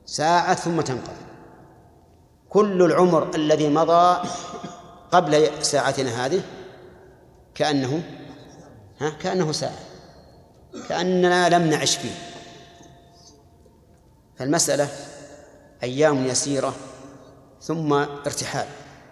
ساعة ثم تنقضي. كل العمر الذي مضى قبل ساعتنا هذه كأنه ساعة، كأننا لم نعش فيه. فالمسألة أيام يسيرة ثم ارتحال،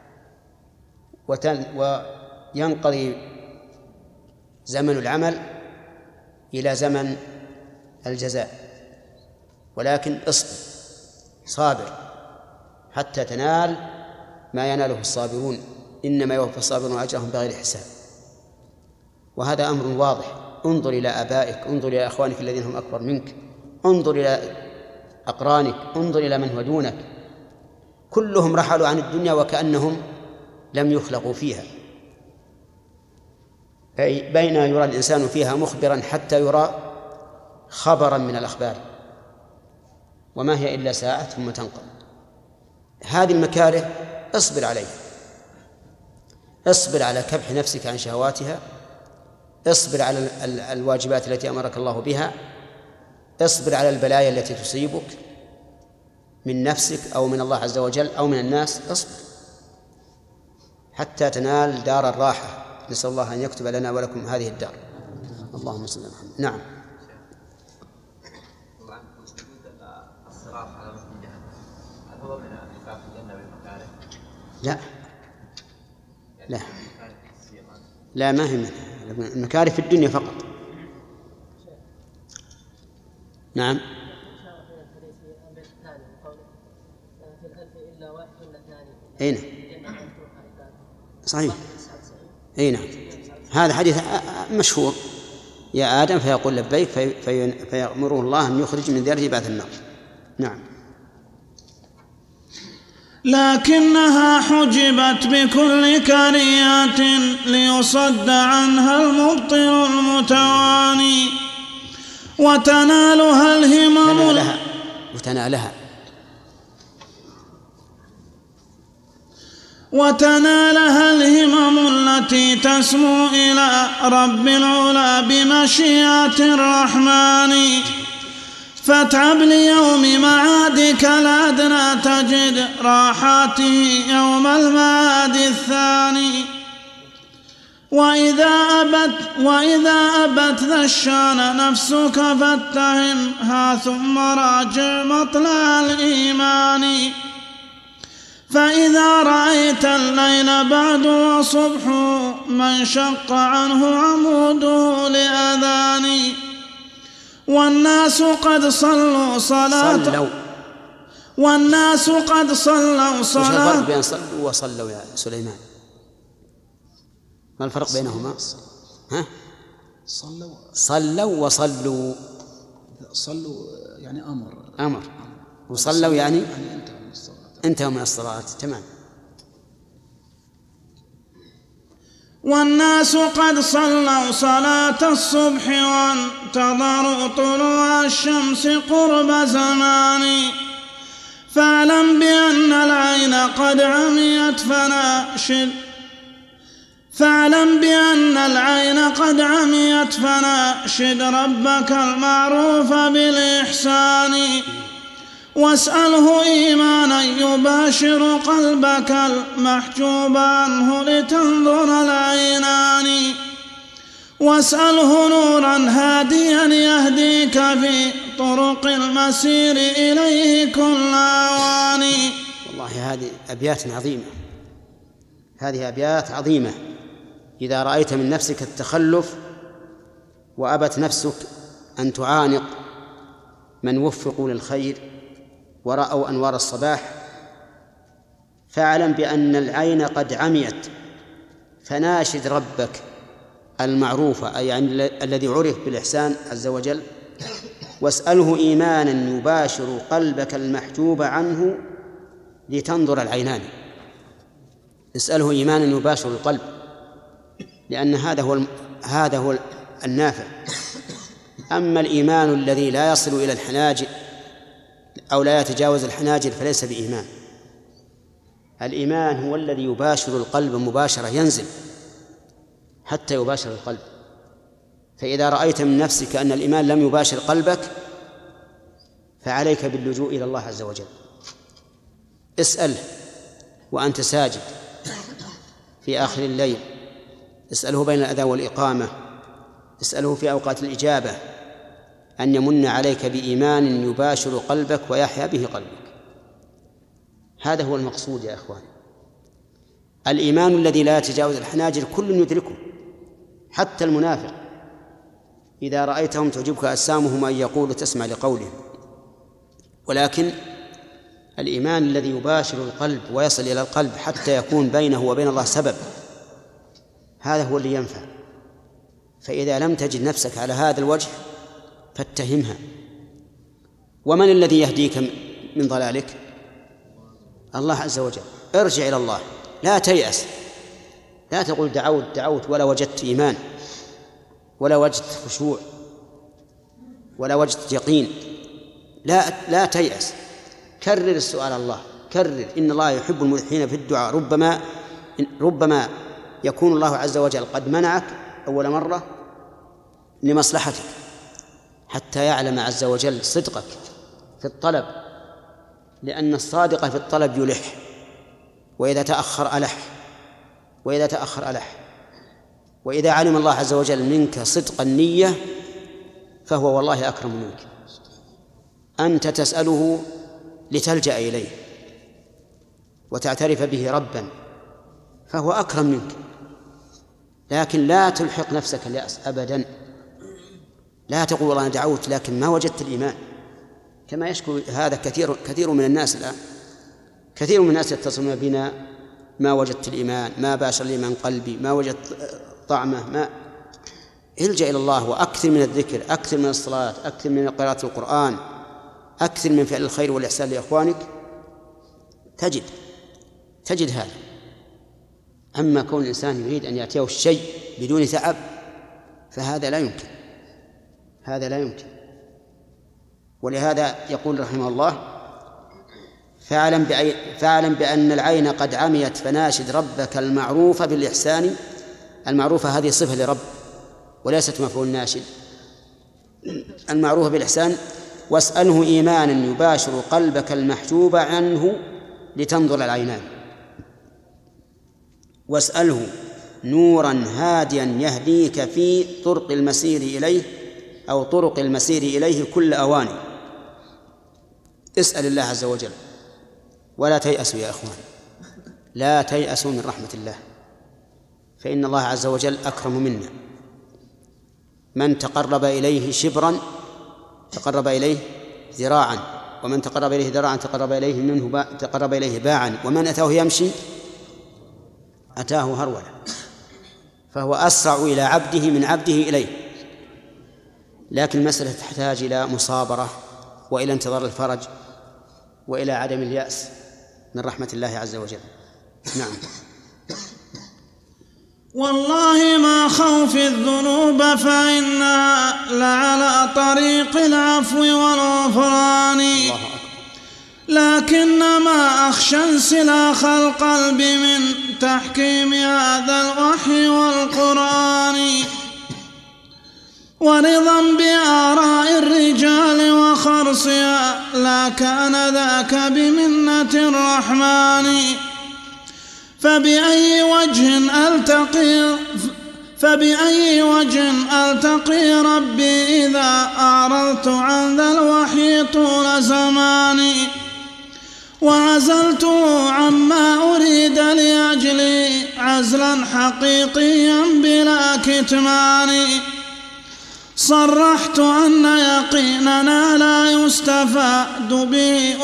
وينقضي زمن العمل إلى زمن الجزاء. ولكن صابر حتى تنال ما يناله الصابرون، إنما يوفى الصابرون أجرهم بغير حساب. وهذا أمر واضح. انظر إلى آبائك، انظر إلى أخوانك الذين هم أكبر منك، انظر إلى أقرانك، انظر إلى من هو دونك، كلهم رحلوا عن الدنيا وكأنهم لم يخلقوا فيها. أي بين يرى الإنسان فيها مخبرا حتى يرى خبرا من الأخبار، وما هي إلا ساعة ثم تنقضي. هذه المكاره اصبر عليها، اصبر على كبح نفسك عن شهواتها، اصبر على الواجبات التي أمرك الله بها، اصبر على البلايا التي تصيبك من نفسك أو من الله عز وجل أو من الناس، اصبر حتى تنال دار الراحة. نسأل الله أن يكتب لنا ولكم هذه الدار. اللهم صل على محمد. نعم. الصراط على وجه جهنم هل هو من أسباب الجنة بالمكاره؟ لا ما هي منها، المكاره في الدنيا فقط. نعم. أين صحيح. أين هذا حديث مشهور، يا آدم فيقول لبيك فيأمره الله أن يخرج من ذريته بعد النار. نعم. لكنها حجبت بكل كريات ليصد عنها المبطل المتواني وتنالها الهمم التي تسمو إلى رب العلا بمشيئة الرحمن. فاتعب ليوم معادك الأدنى تجد راحاته يوم المعاد الثاني. وإذا أبت ذا الشان نفسك فاتهمها ثم راجع مطلع الإيمان. فإذا رأيت الليل بعد وصبح من شق عنه عموده لأذان. والناس قد صلوا صلاة والناس قد صلوا صلاة. وش الفرق بين صلوا وصلوا يا سليمان؟ ما الفرق بينهما؟ صلوا وصلوا. صلوا يعني أمر، وصلوا يعني انتهوا من الصلاة. تمام. والناس قد صلوا صلاة الصبح وانتظروا طلوع الشمس قرب زمان. فاعلم بأن العين قد عميت فناشد ربك المعروف بالإحسان. واسأله إيمانا يباشر قلبك المحجوب عنه لتنظر العينان. واسأله نورا هاديا يهديك في طرق المسير إليه كل أوان. والله هذه أبيات عظيمة. إذا رأيت من نفسك التخلف وأبت نفسك أن تعانق من وفقوا للخير ورأوا أنوار الصباح، فاعلم بأن العين قد عميت فناشد ربك المعروف، أي يعني الذي عرف بالإحسان عز وجل. واسأله إيمانا يباشر قلبك المحجوب عنه لتنظر العينان. اسأله إيمانا يباشر القلب، لأن هذا هو النافع. أما الإيمان الذي لا يصل إلى الحناجر أو لا يتجاوز الحناجر فليس بإيمان. الإيمان هو الذي يباشر القلب مباشرة، ينزل حتى يباشر القلب. فإذا رأيت من نفسك أن الإيمان لم يباشر قلبك فعليك باللجوء إلى الله عز وجل. اسأله وأنت ساجد في آخر الليل، اسأله بين الأذان والإقامة، اسأله في أوقات الإجابة أن يمن عليك بإيمان يباشر قلبك ويحيا به قلبك. هذا هو المقصود يا أخوان. الإيمان الذي لا يتجاوز الحناجر كل يدركه، حتى المنافق إذا رأيتهم تعجبك أجسامهم أن يقولوا تسمع لقولهم، ولكن الإيمان الذي يباشر القلب ويصل إلى القلب حتى يكون بينه وبين الله سبب، هذا هو اللي ينفع. فإذا لم تجد نفسك على هذا الوجه فاتهمها. ومن الذي يهديك من ضلالك؟ الله عز وجل. ارجع إلى الله، لا تيأس، لا تقول دعوت ولا وجدت إيمان ولا وجدت خشوع ولا وجدت يقين. لا تيأس، كرر السؤال الله، كرر. إن الله يحب الملحين في الدعاء. ربما يكون الله عز وجل قد منعك أول مرة لمصلحتك حتى يعلم عز وجل صدقك في الطلب، لأن الصادق في الطلب يلح، وإذا تأخر ألح. وإذا علم الله عز وجل منك صدق النية فهو والله أكرم منك. أنت تسأله لتلجأ إليه وتعترف به ربا، فهو أكرم منك. لكن لا تلحق نفسك اليأس أبدا. لا تقول والله أنا دعوت لكن ما وجدت الإيمان، كما يشكو هذا كثير من الناس الآن. كثير من الناس يتصلون بنا: ما وجدت الإيمان، ما باشر الإيمان قلبي، ما وجدت طعمه. ما الجأ إلى الله وأكثر من الذكر، أكثر من الصلاة، أكثر من قراءة القرآن، أكثر من فعل الخير والإحسان لإخوانك، تجد هذا. أما كون الإنسان يريد أن يأتيه الشيء بدون تعب فهذا لا يمكن، هذا لا يمكن. ولهذا يقول رحمه الله: فاعلم بأن العين قد عميت فناشد ربك المعروف بالإحسان. المعروفة هذه صفة لرب وليست مفعول ناشد. المعروف بالإحسان. واسأله إيمانا يباشر قلبك المحجوب عنه لتنظر العينان. واسأله نورا هاديا يهديك في طرق المسير إليه أو طرق المسير إليه كل أواني. اسأل الله عز وجل ولا تيأسوا يا أخوان، لا تيأسوا من رحمة الله، فإن الله عز وجل أكرم منا. من تقرب إليه شبرا تقرب إليه ذراعا، ومن تقرب إليه ذراعا تقرب إليه باعا، ومن أتاه يمشي أتاه هرولة. فهو أسرع إلى عبده من عبده إليه. لكن المسألة تحتاج إلى مصابرة وإلى انتظار الفرج وإلى عدم اليأس من رحمة الله عز وجل. نعم. والله ما خوف الذنوب فإنها لعلى طريق العفو والغفران، لكنما أخشى انسلاخ القلب من تحكيم هذا الوحي والقرآن، ورضا بآراء الرجال وخرصها لا كان ذاك بمنة الرحمن. فبأي وجه ألتقي ربي إذا أعرضت عن ذا الوحي طول زماني، وعزلته عما أريد لأجلي عزلا حقيقيا بلا كتمان. صرحت أن يقيننا لا يستفاد به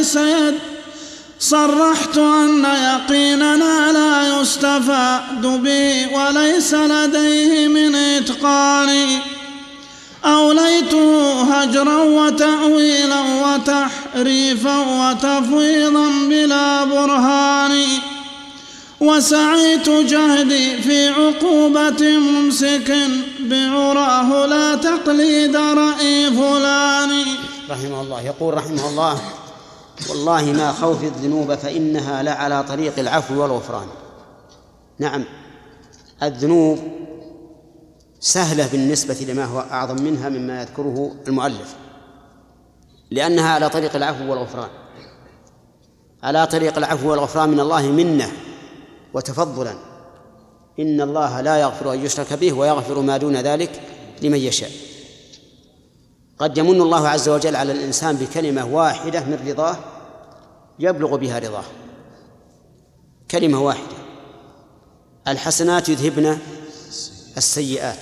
وليس لديه من إتقان. أوليته هجرا وتأويلا وتحريفا وتفويضا بلا برهان، وسعيت جهدي في عقوبة ممسك بعراه لا تقليد رأي فلان. رحمه الله. يقول رحمه الله: والله ما خوف الذنوب فإنها لعلى طريق العفو والغفران. نعم، الذنوب سهلة بالنسبة لما هو أعظم منها مما يذكره المؤلف، لأنها على طريق العفو والغفران، على طريق العفو والغفران من الله منة وتفضلا. إن الله لا يغفر أن يشرك به ويغفر ما دون ذلك لمن يشاء. قد يمن الله عز وجل على الإنسان بكلمة واحدة من رضاه يبلغ بها رضاه، كلمة واحدة: الحسنات يذهبن السيئات.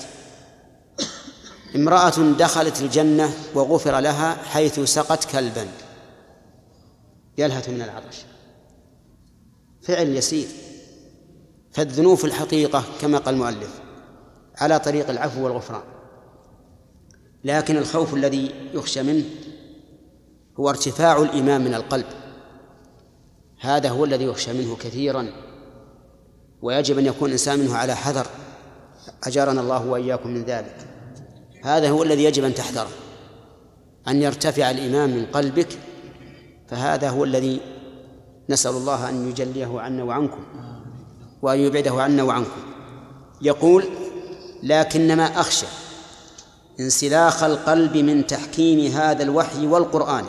امرأة دخلت الجنة وغفر لها حيث سقت كلبا يلهث من العطش، فعل يسير. فالذنوب في الحقيقة كما قال المؤلف على طريق العفو والغفران، لكن الخوف الذي يخشى منه هو ارتفاع الإيمان من القلب، هذا هو الذي يخشى منه كثيرا، ويجب أن يكون الإنسان منه على حذر، أجارنا الله وإياكم من ذلك. هذا هو الذي يجب أن تحذره، أن يرتفع الإيمان من قلبك، فهذا هو الذي نسأل الله أن يجليه عنا وعنكم وأن يبعده عنا وعنكم. يقول: لكنما أخشى انسلاخ القلب من تحكيم هذا الوحي والقرآن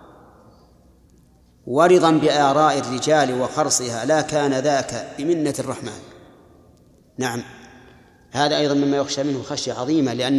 ورضا بآراء الرجال وخرصها، لا كان ذاك بمنة الرحمن. نعم، هذا أيضا مما يخشى منه خشية عظيمة، لأن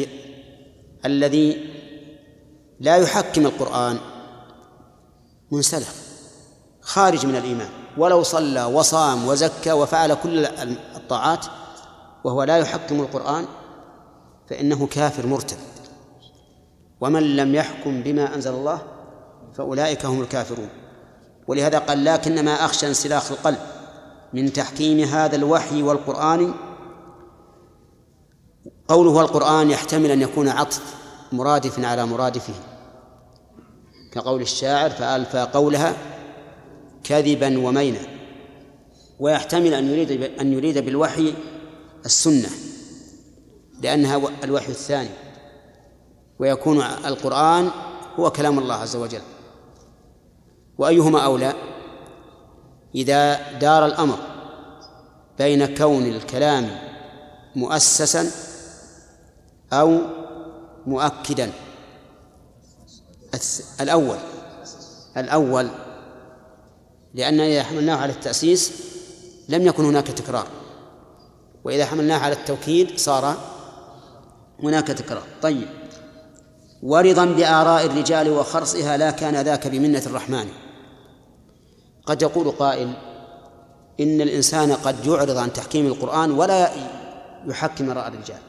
الذي لا يحكم القرآن منسلخ خارج من الإيمان، ولو صلى وصام وزكى وفعل كل الطاعات وهو لا يحكم القرآن فإنه كافر مرتد. ومن لم يحكم بما أنزل الله فأولئك هم الكافرون. ولهذا قال: لكنما أخشى انسلاخ القلب من تحكيم هذا الوحي والقرآن. قوله والقرآن يحتمل أن يكون عطف مرادف على مرادفه، كقول الشاعر: فألفى قولها كذبا ومينا. ويحتمل أن يريد بالوحي السنة لأنها الوحي الثاني، ويكون القرآن هو كلام الله عز وجل. وأيهما أولى؟ إذا دار الأمر بين كون الكلام مؤسسا أو مؤكدا. الأول، لأن إذا حملناه على التأسيس لم يكن هناك تكرار، وإذا حملناه على التوكيد صار هناك تكرار. طيب: ورضا بآراء الرجال وخرصها، لا كان ذاك بمنة الرحمن. قد يقول قائل: إن الإنسان قد يعرض عن تحكيم القرآن ولا يحكم آراء الرجال،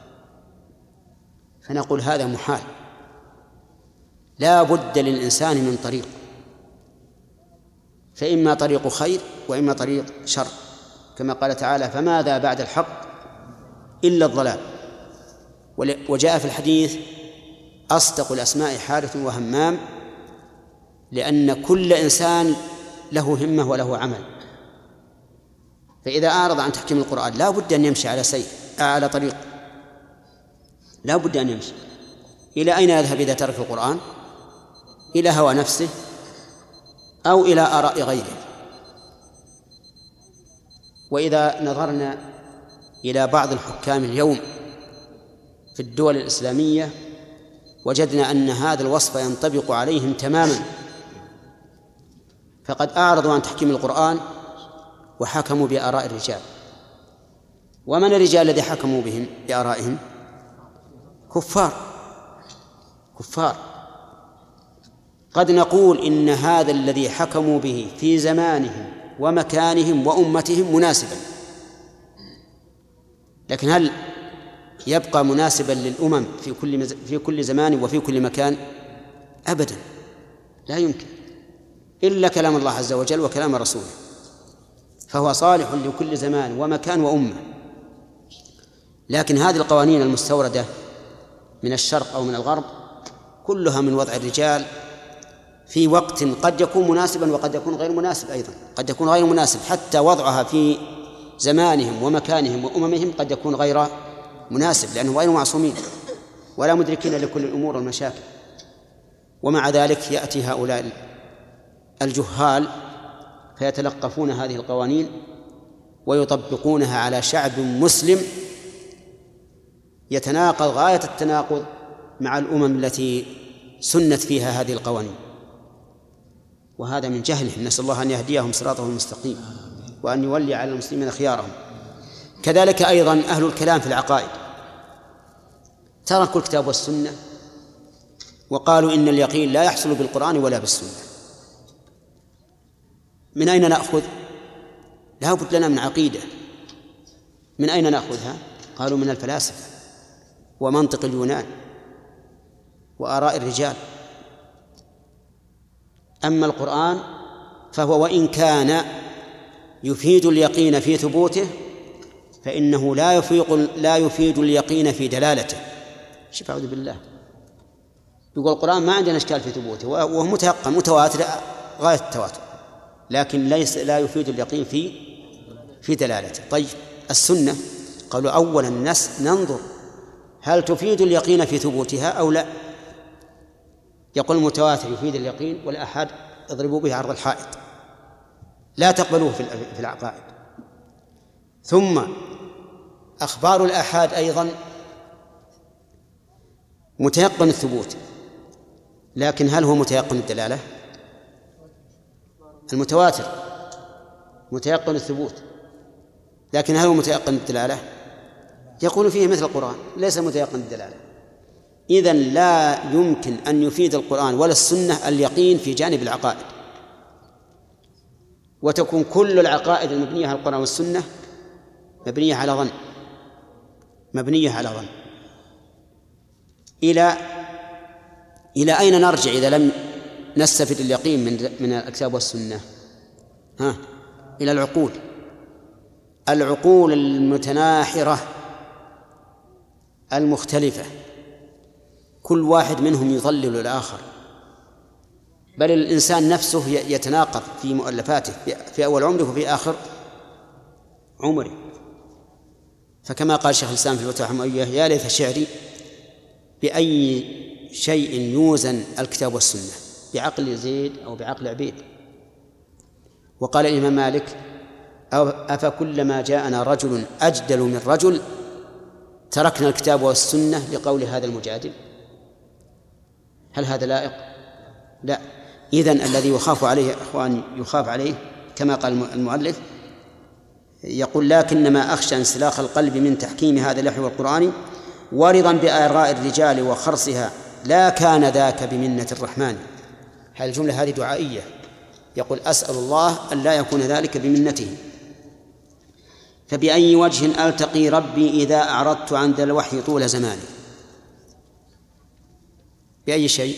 فنقول هذا محال، لا بد للإنسان من طريق، فإما طريق خير وإما طريق شر، كما قال تعالى: فماذا بعد الحق إلا الضلال. وجاء في الحديث: أصدق الأسماء حارث وهمام، لأن كل إنسان له همة وله عمل، فإذا أعرض عن تحكيم القرآن لا بد أن يمشي على طريق، لا بد أن يمشي. إلى أين يذهب إذا ترك القرآن؟ إلى هوى نفسه أو إلى آراء غيره. وإذا نظرنا إلى بعض الحكام اليوم في الدول الإسلامية وجدنا أن هذا الوصف ينطبق عليهم تماما، فقد أعرضوا عن تحكيم القرآن وحكموا بآراء الرجال. ومن الرجال الذي حكموا بهم بآرائهم؟ كفار. قد نقول إن هذا الذي حكموا به في زمانهم ومكانهم وأمتهم مناسبا، لكن هل يبقى مناسبا للأمم في كل زمان وفي كل مكان؟ أبدا، لا يمكن، إلا كلام الله عز وجل وكلام رسوله، فهو صالح لكل زمان ومكان وأمة. لكن هذه القوانين المستوردة من الشرق أو من الغرب كلها من وضع الرجال في وقت قد يكون مناسبا وقد يكون غير مناسب أيضا، قد يكون غير مناسب، حتى وضعها في زمانهم ومكانهم وأممهم قد يكون غير مناسب، لأنهم غير معصومين ولا مدركين لكل الأمور والمشاكل. ومع ذلك يأتي هؤلاء الجهال فيتلقفون هذه القوانين ويطبقونها على شعب مسلم يتناقض غاية التناقض مع الأمم التي سنت فيها هذه القوانين، وهذا من جهلهم، نسأل الله أن يهديهم صراطه المستقيم وأن يولي على المسلمين خيارهم. كذلك أيضا أهل الكلام في العقائد تركوا الكتاب والسنة وقالوا إن اليقين لا يحصل بالقرآن ولا بالسنة. من أين نأخذ؟ لا بد لنا من عقيدة. من أين نأخذها؟ قالوا من الفلاسفة ومنطق اليونان وآراء الرجال. أما القرآن فهو وإن كان يفيد اليقين في ثبوته فإنه لا يفيد اليقين في دلالته. شوف أعوذ بالله، يقول القرآن ما عندنا إشكال في ثبوته وهو متيقن متواتر غاية التواتر، لكن لا يفيد اليقين في دلالته. طيب السنة قالوا أولا ننظر هل تفيد اليقين في ثبوتها أو لا. يقول المتواتر يفيد اليقين والآحاد اضربوا به عرض الحائط، لا تقبلوه في العقائد. ثم أخبار الآحاد أيضا متيقن الثبوت، لكن هل هو متيقن الدلالة؟ المتواتر متيقن الثبوت، لكن هل هو متيقن الدلالة؟ يقول فيه مثل القرآن ليس متيقن الدلالة. إذن لا يمكن أن يفيد القرآن ولا السنة اليقين في جانب العقائد، وتكون كل العقائد المبنية على القرآن والسنة مبنية على ظن. إلى أين نرجع إذا لم نستفد اليقين من الكتاب والسنة؟ إلى العقول المتناحرة المختلفة، كل واحد منهم يضلل الآخر، بل الإنسان نفسه يتناقض في مؤلفاته في أول عمره وفي آخر عمره. فكما قال شيخ الإسلام في الفتوى الحموية: يا ليت شعري بأي شيء يوزن الكتاب والسنة، بعقل زيد أو بعقل عبيد. وقال الإمام مالك: أفكلما جاءنا رجل أجدل من رجل تركنا الكتاب والسنة لقول هذا المجادل؟ هل هذا لائق؟ لا. إذن الذي يخاف عليه أخوان يخاف عليه كما قال المؤلف، يقول: لكنما أخشى انسلاخ القلب من تحكيم هذا اللحو القرآني ورضا بآراء الرجال وخرصها، لا كان ذاك بمنة الرحمن. هذه الجملة هذه دعائية، يقول: أسأل الله أن لا يكون ذلك بمنته. فبأي وجه ألتقي ربي إذا أعرضت عن ذا الوحي طول زماني؟ بأي شيء؟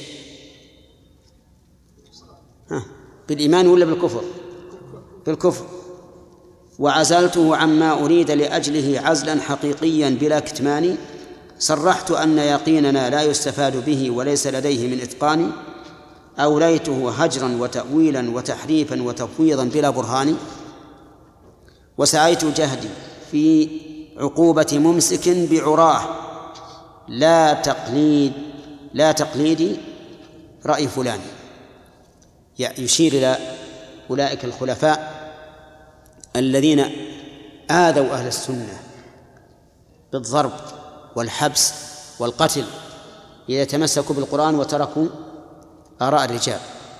بالإيمان ولا بالكفر؟ بالكفر. وعزلته عما أريد لأجله عزلا حقيقيا بلا كتمان، صرحت أن يقيننا لا يستفاد به وليس لديه من إتقان، أوليته هجرا وتأويلا وتحريفا وتفويضا بلا برهان، وسعيت جهدي في عقوبة ممسك بعراه، لا تقليدي رأي فلان. يشير إلى أولئك الخلفاء الذين آذوا أهل السنة بالضرب والحبس والقتل إذا تمسكوا بالقرآن وتركوا آراء الرجال.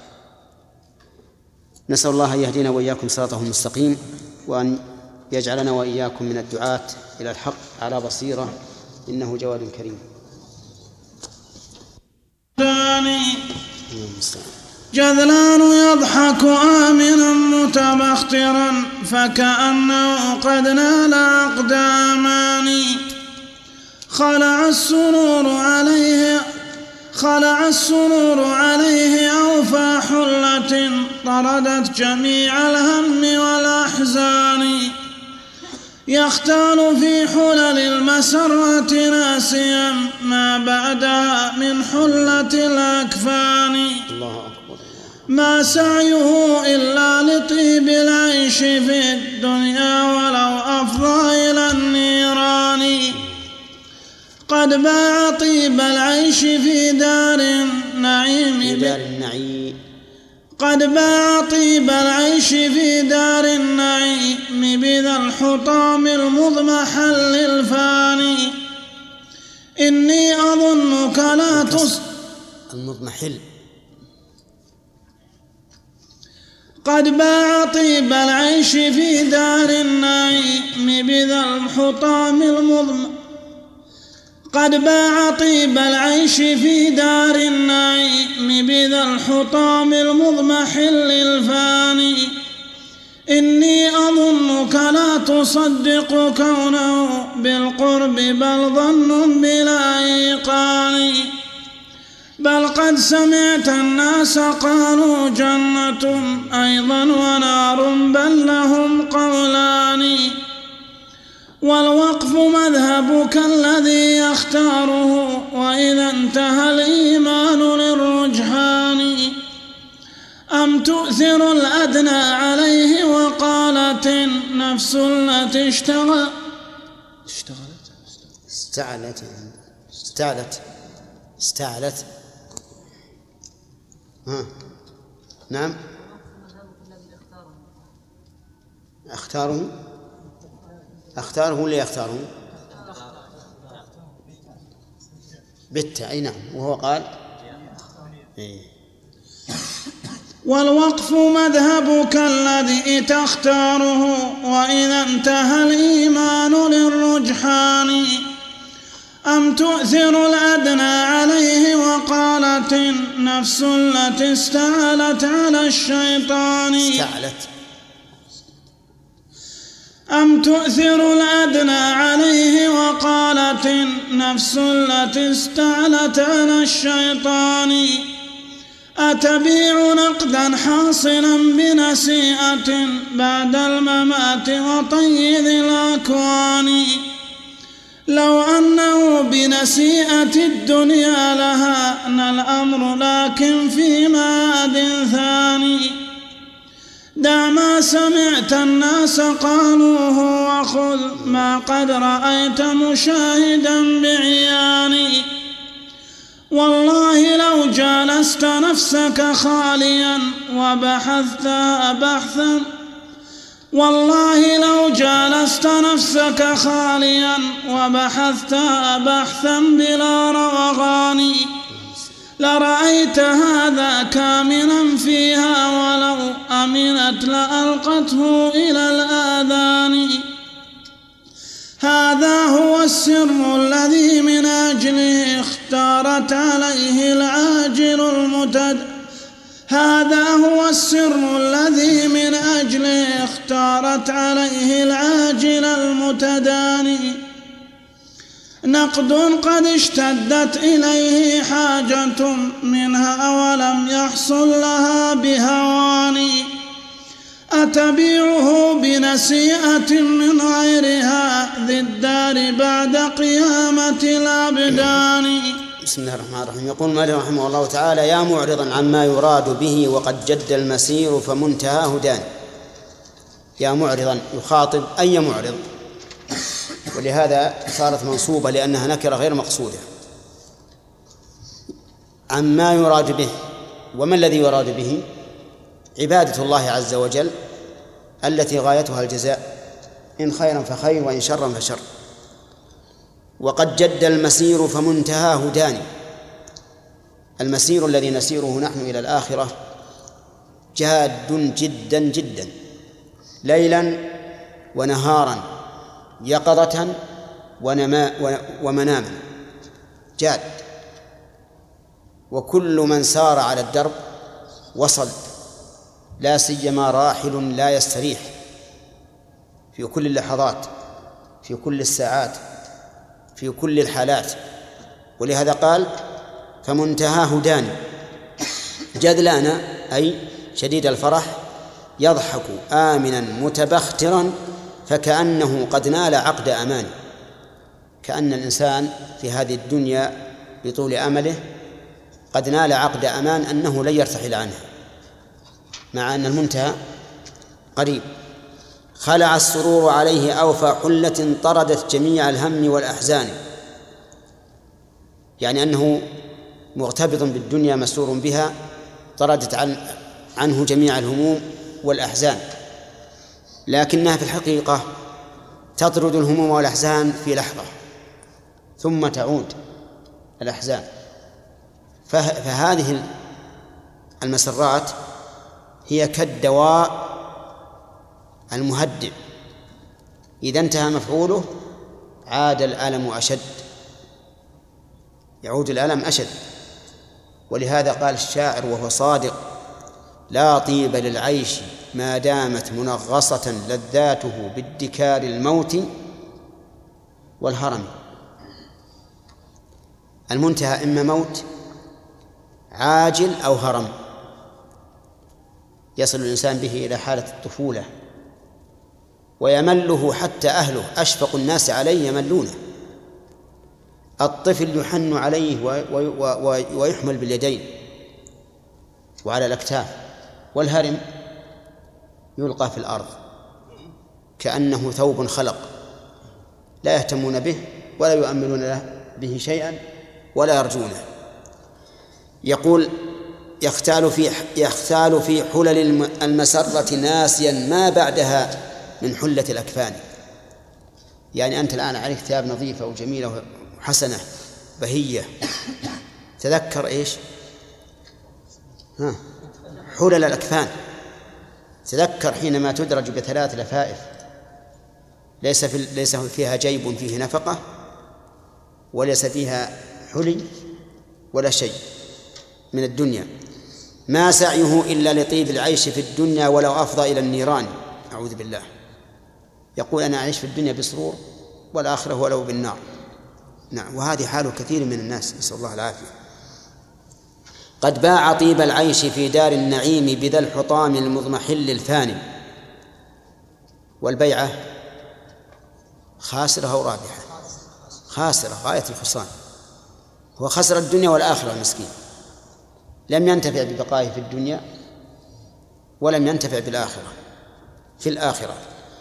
نسأل الله أن يهدينا وإياكم صراطه المستقيم، وأن يجعلنا وإياكم من الدعاة إلى الحق على بصيرة، إنه جواد كريم. جذلان يضحك آمنا متبخترا فكأنه قد نال أقدامان، خلع السرور عليه أوفى حلة طردت جميع الهم والأحزان، يختال في حلل المسرة ناسيا ما بعدها من حلة الأكفان، ما سعيه إلا لطيب العيش في الدنيا ولو أفضى إلى النيران، قد باع طيب العيش في دار النعيم قد باع طيب العيش في دار النعيم بذا الحطام المضمحل الفاني، إني أظنك لا المضمحل. قد باع طيب العيش في دار النعيم بذا الحطام قد باع طيب العيش في دار النعيم بذا الحطام المضمحل الفاني. إني أظنك لا تصدق كونه بالقرب بل ظن بلا إيقان. بل قد سمعت الناس قالوا جنة أيضا ونار بل لهم قولان. والوقف مذهبك الذي يختاره وإذا انتهى الإيمان للرجحان. أم تؤثر الأدنى عليه وقالت النفس التي استعلت. نعم. اختاره ولا يختاره بالتاء. أي نعم. وهو قال والوقف مذهبك الذي تختاره وإذا انتهى الإيمان للرجحان. أم تؤثر الأدنى عليه وقالت النفس التي استعلت على الشيطان. أم تؤثر الأدنى عليه وقالت النفس التي استعلت على الشيطان. أتبيع نقدا حاصلا بنسيئة بعد الممات وطيذ الأكوان. لو أنه بنسيئة الدنيا لهان الأمر لكن في معاد ثاني. دع ما سمعت الناس قالوه وخذ ما قد رأيت مشاهدا بعياني. والله لو جالست نفسك خاليا وبحثت بحثا بلا روغان لرأيت هذا كامنا فيها ولو أمنت لألقته إلى الآذان. هذا هو السر الذي من أجله اختارت عليه العاجل المتداني. نقد قد اشتدت إليه حاجة منها ولم يحصل لها بهوان. أتبيعه بنسيئة من غيرها ذي الدار بعد قيامة الأبدان. بسم الله الرحمن الرحيم. يقول مالك رحمه الله تعالى: يا معرضا عما يراد به وقد جد المسير فمنتهاه دان. يا معرضا يخاطب أي معرض، ولهذا صارت منصوبة لأنها نكرة غير مقصودة. عما يراد به، وما الذي يراد به؟ عبادة الله عز وجل التي غايتها الجزاء، إن خيرا فخير وإن شرا فشر. وقد جد المسير فمنتهاه دان. المسير الذي نسيره نحن إلى الآخرة جاد جدا جدا، ليلا ونهارا، يقظة ومناما، جاد. وكل من سار على الدرب وصل، لا سيما راحل لا يستريح في كل اللحظات، في كل الساعات، في كل الحالات. ولهذا قال فمنتهاه دان. جذلان أي شديد الفرح، يضحك آمنا متبخترا فكأنه قد نال عقد أمان. كأن الإنسان في هذه الدنيا بطول أمله قد نال عقد أمان أنه لن يرتحل عنها، مع أن المنتهى قريب. خلع السرور عليه أوفى حلة طردت جميع الهم والأحزان، يعني أنه مغتبط بالدنيا مسرور بها، طردت عنه جميع الهموم والأحزان. لكنها في الحقيقة تطرد الهموم والأحزان في لحظة ثم تعود الأحزان. فهذه المسرات هي كالدواء المهدئ، إذا انتهى مفعوله عاد الألم أشد، يعود الألم أشد. ولهذا قال الشاعر وهو صادق: لا طيب للعيش ما دامت منغصة لذاته بادكار الموت والهرم. المنتهى إما موت عاجل أو هرم، يصل الإنسان به إلى حالة الطفولة ويمله حتى أهله، أشفق الناس عليه يملونه. الطفل يحن عليه ويحمل باليدين وعلى الأكتاف، والهرم يلقى في الأرض كأنه ثوب خلق، لا يهتمون به ولا يؤملون له به شيئا ولا يرجونه. يقول: يختال في حلل المسرة ناسيا ما بعدها من حلة الأكفان. يعني أنت الآن عليك ثياب نظيفة وجميلة وحسنة بهية، تذكر إيش؟ حلل الأكفان. تذكر حينما تدرج ب3 لفائف ليس فيها جيب فيه نفقة، وليس فيها حلي ولا شيء من الدنيا. ما سعيه إلا لطيب العيش في الدنيا ولو أفضى إلى النيران. أعوذ بالله. يقول: أنا أعيش في الدنيا بسرور والآخرة ولو بالنار. نعم، وهذه حال كثير من الناس، نسأل الله العافية. قد باع طيب العيش في دار النعيم بذا الحطام المضمحل الفاني. والبيعة خاسرة أو رابحة؟ خاسرة غاية الخسران. هو خسر الدنيا والآخرة المسكين، لم ينتفع ببقائه في الدنيا ولم ينتفع في الآخرة.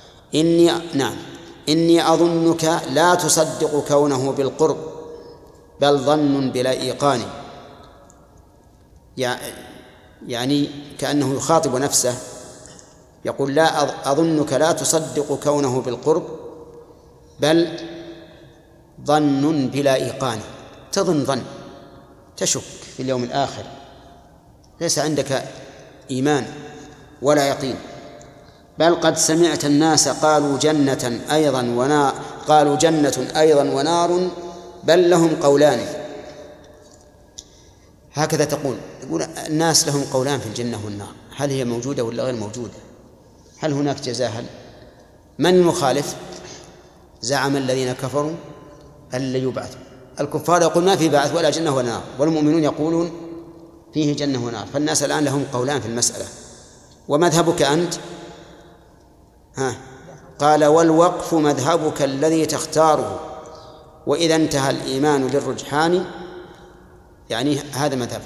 إني أظنك لا تصدق كونه بالقرب بل ظن بلا إيقان. يعني كأنه يخاطب نفسه، يقول: لا أظنك لا تصدق كونه بالقرب بل ظن بلا إيقان. تظن تشك في اليوم الآخر، ليس عندك إيمان ولا يقين. بل قد سمعت الناس قالوا جنة أيضا ونار بل لهم قولان. هكذا تقول الناس لهم قولان في الجنة والنار، هل هي موجودة ولا غير موجودة؟ هل هناك جزاء؟ من المخالف؟ زعم الذين كفروا أن لا يبعث. الكفار يقول ما في بعث ولا جنة ولا نار، والمؤمنون يقولون فيه جنة ونار. فالناس الآن لهم قولان في المسألة. ومذهبك أنت؟ قال: والوقف مذهبك الذي تختاره، وإذا انتهى الإيمان للرجحان. يعني هذا مذهبك،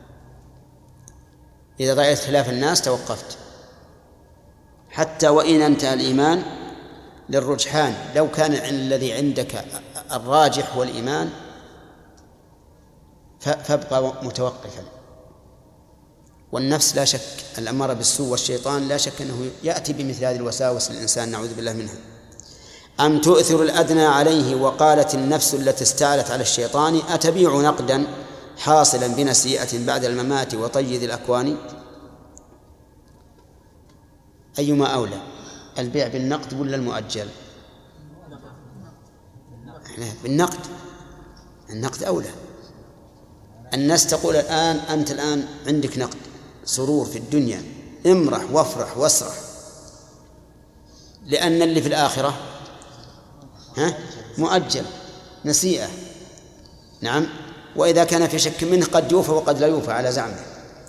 إذا رأيت خلاف الناس توقفت، حتى وإن انتهى الإيمان للرجحان. لو كان الذي عندك الراجح والإيمان فابقى متوقفا. والنفس لا شك الأمارة بالسوء والشيطان لا شك أنه يأتي بمثل هذه الوساوس للإنسان، نعوذ بالله منها. أم تؤثر الأدنى عليه، وقالت النفس التي استعلت على الشيطان: أتبيع نقدا حاصلا بنسيئة بعد الممات وطيد الأكوان. أيما أولى، البيع بالنقد ولا المؤجل؟ بالنقد، النقد أولى. الناس تقول الآن أنت الآن عندك نقد سرور في الدنيا، امرح وافرح واسرح، لأن اللي في الآخرة مؤجل نسيئة. نعم، وإذا كان في شك منه قد يوفى وقد لا يوفى على زعمه.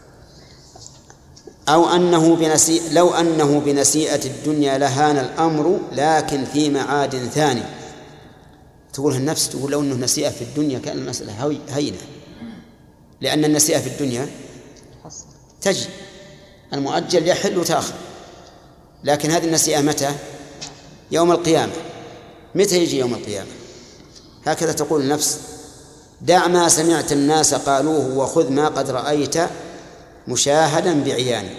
لو أنه بنسيئة الدنيا لهان الأمر لكن في معاد ثاني. تقولها النفس، تقول لو أنه نسيئة في الدنيا كان المسألة هينة، لأن النسيئة في الدنيا تجي، المؤجل يحل وتأخر. لكن هذه النسيئة متى؟ يوم القيامة. متى يجي يوم القيامة؟ هكذا تقول النفس: دع ما سمعت الناس قالوه وخذ ما قد رأيت مشاهدا بعياني.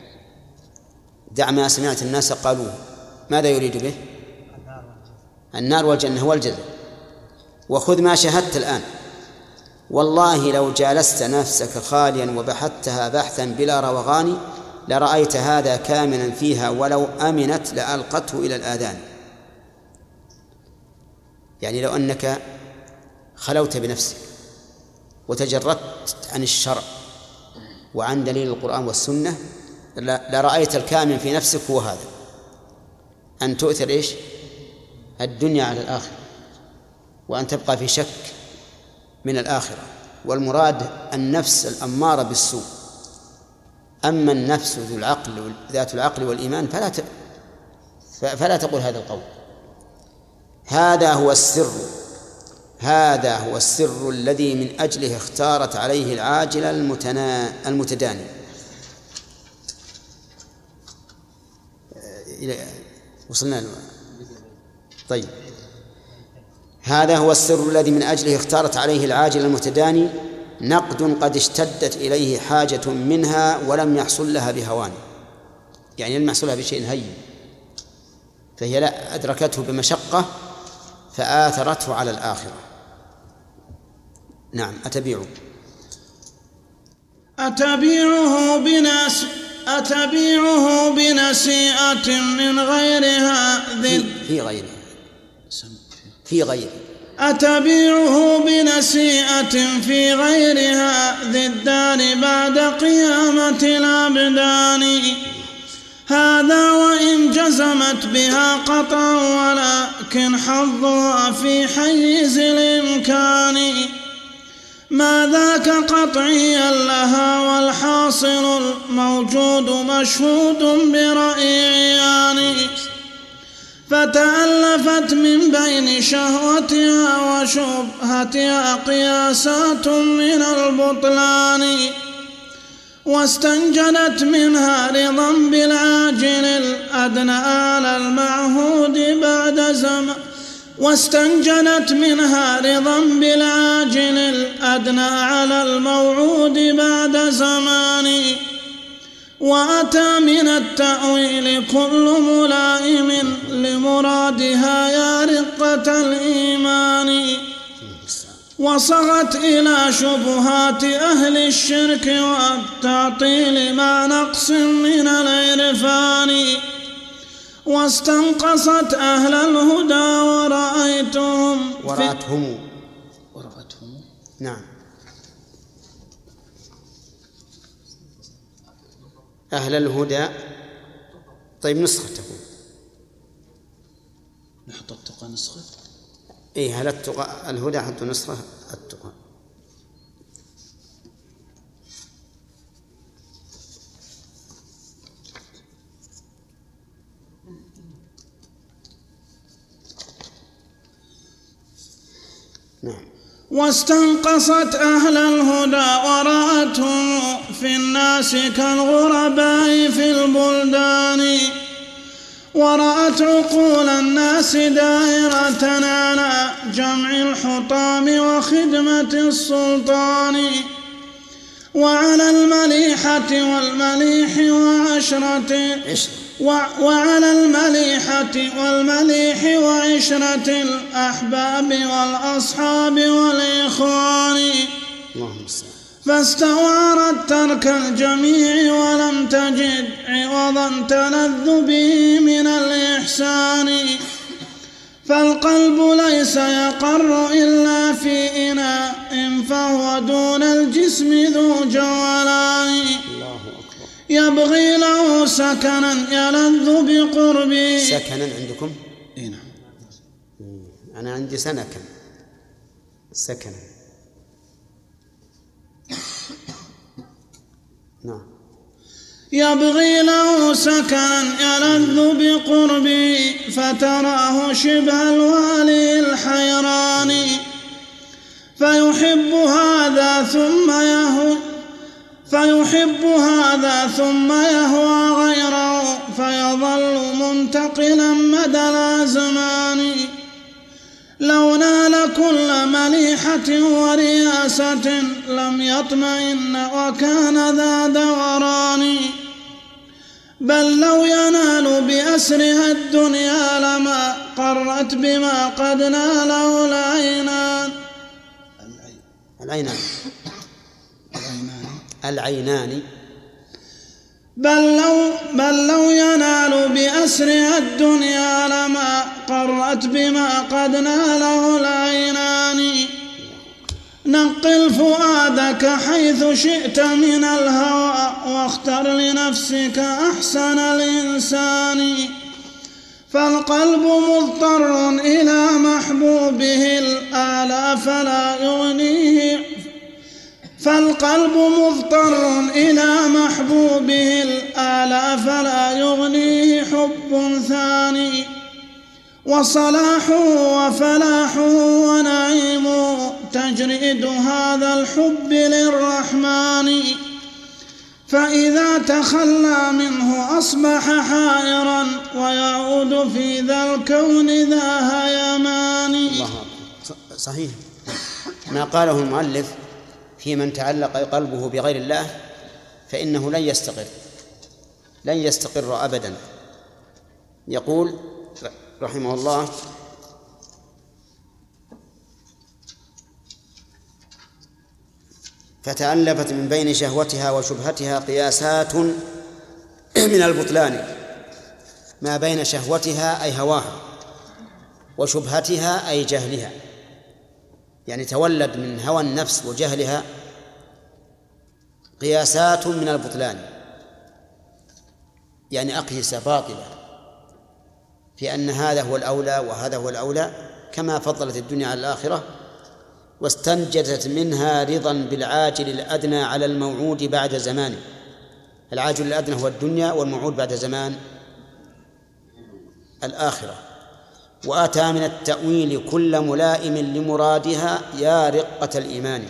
دع ما سمعت الناس قالوه، ماذا يريد به؟ النار والجنة والجزاء. وخذ ما شاهدت الآن والله لو جالست نفسك خاليا وبحثتها بحثا بلا روغان لرأيت هذا كامنا فيها ولو أمنت لألقته إلى الآذان. يعني لو أنك خلوت بنفسك وتجردت عن الشرع وعن دليل القرآن والسنة لرأيت الكامن في نفسك هو هذا، أن تؤثر إيش؟ الدنيا على الآخرة، وأن تبقى في شك من الآخرة. والمراد النفس الأمارة بالسوء. أما النفس ذات العقل والإيمان فلا تقول هذا القول. هذا هو السر الذي من أجله اختارت عليه العاجل المتداني. وصلنا طيب. هذا هو السر الذي من أجله اختارت عليه العاجل المتداني، نقد قد اشتدت إليه حاجة منها ولم يحصل لها بهوان، يعني لم يحصل لها بشيء هين، فهي لا أدركته بمشقة فآثرته على الآخرة. نعم. أتبيعه بنسيئة من غيرها أتبيعه بنسيئة في غيرها ذي الدار بعد قيامة الأبدان. هذا وإن جزمت بها قطعا ولكن حظها في حيز الإمكان. ما ذاك قطعيا لها والحاصل الموجود مشهود برأي عيان. فتألفت من بين شهوتها وشبهتها قياسات من البطلان. واستنجدت منها رضا بالعاجل الأدنى على المعهود بعد زمان. واستنجدت منها رضا بالعاجل الأدنى على الموعود بعد زمان. وأتى من التأويل كل ملائم لمرادها يا رقة الإيمان. وصغت إلى شبهات أهل الشرك والتعطيل مع نقص من العرفان. واستنقصت أهل الهدى ورأيتهم نعم. أهل الهدى. طيب نسخة تكون نحط التقى نسخة. إيه هل الهدى حط نسخة التقى. نعم. واستنقصت أهل الهدى ورأتهم في الناس كالغرباء في البلدان. ورأت عقول الناس دائرة على جمع الحطام وخدمة السلطان. وعلى المليحة والمليح وعشرة الأحباب والأصحاب والإخوان. فاستوارت ترك الجميع ولم تجد عوضا تلذ به من الإحسان. فالقلب ليس يقر إلا في إناء فهو دون الجسم ذو جولان. يبغي له سكنا يلذ بقربه. سكنا عندكم؟ اي نعم. أنا عندي سكنا. نعم. يبغي له سكنا يلذ بقربه فتراه شبه الوالي الحيران. فيحب هذا ثم يهوى غيره فيظل منتقلا مدى الأزمان. لو نال كل مليحة ورياسة لم يطمئن وكان ذا دوران. بل لو ينال بأسرها الدنيا لما قرت بما قد ناله العينان. العينان بل لو ينال بأسرها الدنيا لما قرت بما قد ناله العينان. نقل فؤادك حيث شئت من الهوى واختر لنفسك أحسن الإنسان. فالقلب مضطر إلى محبوبه الأعلى فلا يغنيه فالقلب مضطر إلى محبوبه الأعلى فلا يغنيه حب ثاني. وصلاحه وفلاحه ونعيمه تجريد هذا الحب للرحمن. فإذا تخلى منه أصبح حائرا ويعود في ذا الكون ذا هيمان. الله صحيح ما قاله المؤلف في من تعلق قلبه بغير الله فإنه لن يستقر أبدا. يقول رحمه الله: فتألفت من بين شهوتها وشبهتها قياسات من البطلان. ما بين شهوتها أي هواها وشبهتها أي جهلها، يعني تولد من هوى النفس وجهلها قياسات من البطلان، يعني أقيسة باطلة في أن هذا هو الأولى وهذا هو الأولى، كما فضلت الدنيا على الآخرة، واستنجدت منها رضا بالعاجل الأدنى على الموعود بعد زمان. العاجل الأدنى هو الدنيا، والموعود بعد زمان الآخرة. وأتى من التأويل كل ملائم لمرادها يا رقة الإيمان،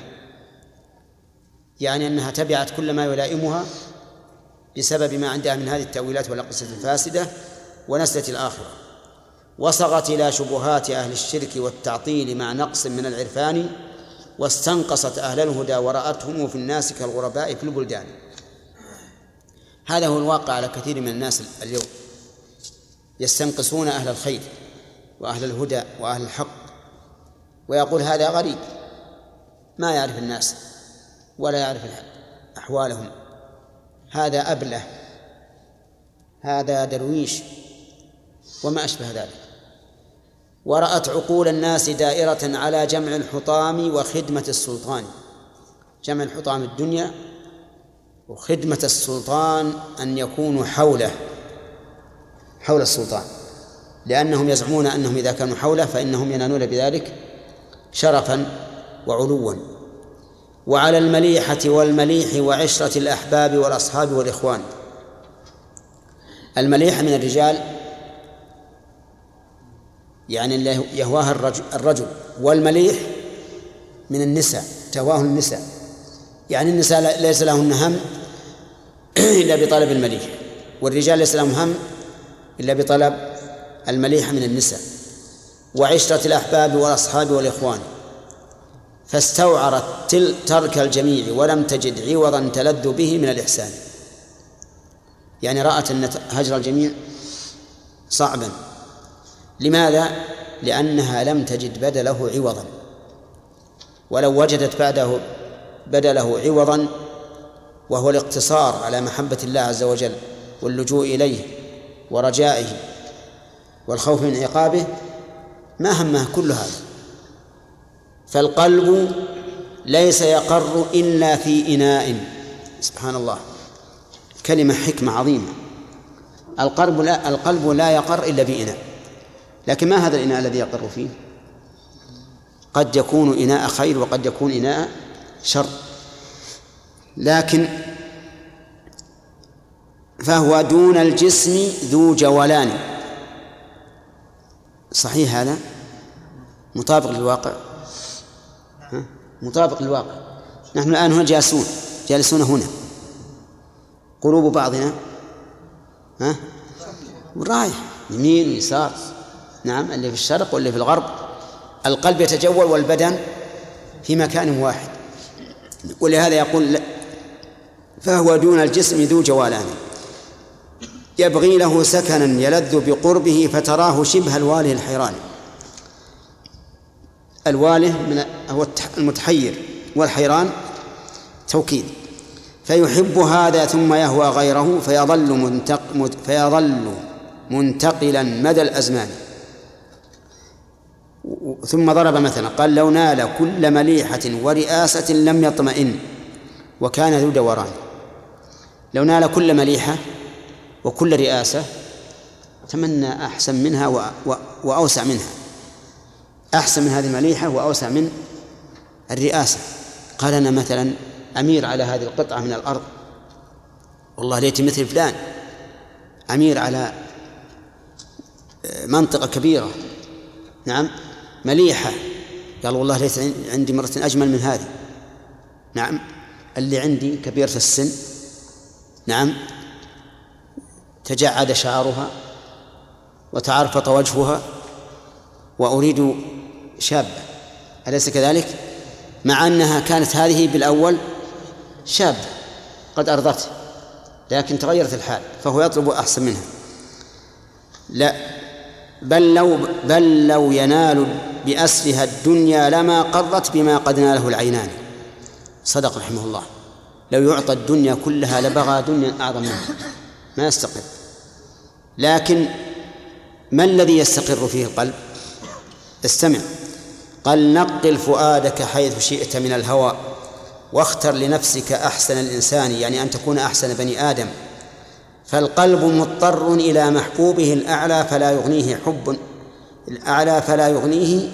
يعني أنها تبعت كل ما يلائمها بسبب ما عندها من هذه التأويلات والأقصة الفاسدة ونسلت الآخرة. وصغت إلى شبهات أهل الشرك والتعطيل مع نقص من العرفان، واستنقصت أهل الهدى ورأتهم في الناس كالغرباء في البلدان. هذا هو الواقع على كثير من الناس اليوم، يستنقصون أهل الخير وأهل الهدى وأهل الحق، ويقول هذا غريب ما يعرف الناس ولا يعرف أحوالهم، هذا أبله، هذا درويش، وما أشبه ذلك. ورأت عقول الناس دائرة على جمع الحطام وخدمة السلطان. جمع الحطام الدنيا، وخدمة السلطان أن يكونوا حول السلطان، لأنهم يزعمون أنهم إذا كانوا حوله فإنهم ينالون بذلك شرفا وعلوا. وعلى المليحة والمليح وعشرة الأحباب والأصحاب والإخوان. المليحة من الرجال يعني يهواها الرجل، والمليح من النساء تهواه النساء، يعني النساء ليس لهن هم إلا بطلب المليح، والرجال ليس لهم هم إلا بطلب المليح من النساء. وعشرة الأحباب والأصحاب والإخوان، فاستوعرت ترك الجميع ولم تجد عوضا تلذ به من الإحسان. يعني رأت أن هجر الجميع صعبا. لماذا؟ لأنها لم تجد بدله عوضا، ولو وجدت بدله عوضا وهو الاقتصار على محبة الله عز وجل واللجوء إليه ورجائه والخوف من عقابه ما همها كل هذا. فالقلب ليس يقر إلا في إناء. سبحان الله، كلمة حكمة عظيمة. القلب لا يقر إلا بإناء، لكن ما هذا الإناء الذي يقر فيه؟ قد يكون إناء خير وقد يكون إناء شر، لكن فهو دون الجسم ذو جولان. صحيح هذا؟ مطابق للواقع؟ مطابق للواقع. نحن الآن هنا جالسون هنا، قلوب بعضنا رايح يمين ويسار، نعم، اللي في الشرق واللي في الغرب. القلب يتجول والبدن في مكان واحد، ولهذا يقول فهو دون الجسم ذو جولان، يبغي له سكنا يلذ بقربه فتراه شبه الواله الحيران. الواله هو المتحير، والحيران توكيد. فيحب هذا ثم يهوى غيره فيظل منتقلا مدى الأزمان. ثم ضرب مثلا قال لو نال كل مليحة ورئاسة لم يطمئن وكان ذو دوران. لو نال كل مليحة وكل رئاسة تمنى أحسن منها وأوسع منها، أحسن من هذه المليحة وأوسع من الرئاسة. قال أنا مثلا أمير على هذه القطعة من الأرض، والله ليت مثل فلان أمير على منطقة كبيرة، نعم مليحة، قال والله ليس عندي مرة أجمل من هذه، نعم اللي عندي كبيرة السن، نعم تجعد شعرها وتعرفط وجهها وأريد شابة، أليس كذلك؟ مع أنها كانت هذه بالأول شابة قد أرضته، لكن تغيرت الحال فهو يطلب أحسن منها. لا، بل لو ينال بأسرها الدنيا لما قرت بما قد ناله العينان. صدق رحمه الله، لو يعطى الدنيا كلها لبغى دنيا أعظم منها، ما يستقر. لكن ما الذي يستقر فيه القلب؟ استمع، قال نقل فؤادك حيث شئت من الهوى واختر لنفسك أحسن الإنسان، يعني أن تكون أحسن بني آدم. فالقلب مضطر إلى محبوبه الأعلى فلا يغنيه حب الأعلى فلا يغنيه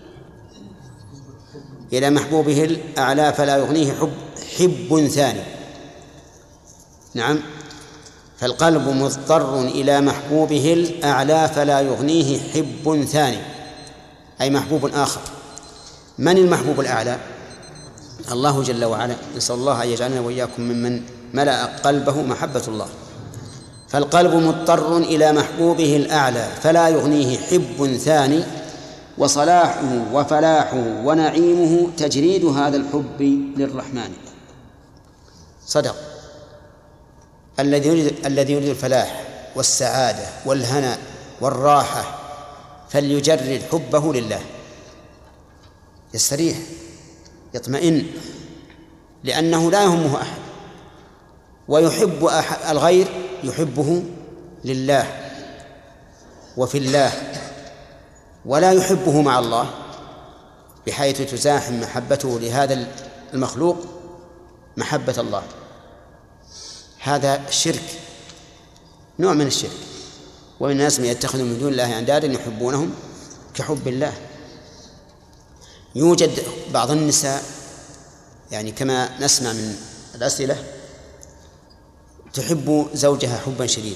إلى محبوبه الأعلى فلا يغنيه حب ثاني. نعم، فالقلب مضطر إلى محبوبه الأعلى فلا يغنيه حب ثاني، أي محبوب آخر. من المحبوب الأعلى؟ الله جل وعلا. نسأل الله أن يجعلنا وإياكم ممن ملأ قلبه محبة الله. فالقلب مضطر إلى محبوبه الأعلى فلا يغنيه حب ثاني، وصلاحه وفلاحه ونعيمه تجريد هذا الحب للرحمن. صدق. الذي يريد الفلاح والسعادة والهناء والراحة فليجرد حبه لله، يستريح يطمئن، لأنه لا يهمه أحد، ويحب الغير يحبه لله وفي الله، ولا يحبه مع الله بحيث تزاحم محبته لهذا المخلوق محبة الله. هذا شرك، نوع من الشرك. ومن الناس من يتخذون من دون الله أندادا يحبونهم كحب الله. يوجد بعض النساء يعني كما نسمع من الأسئلة تحب زوجها حبا شديدا،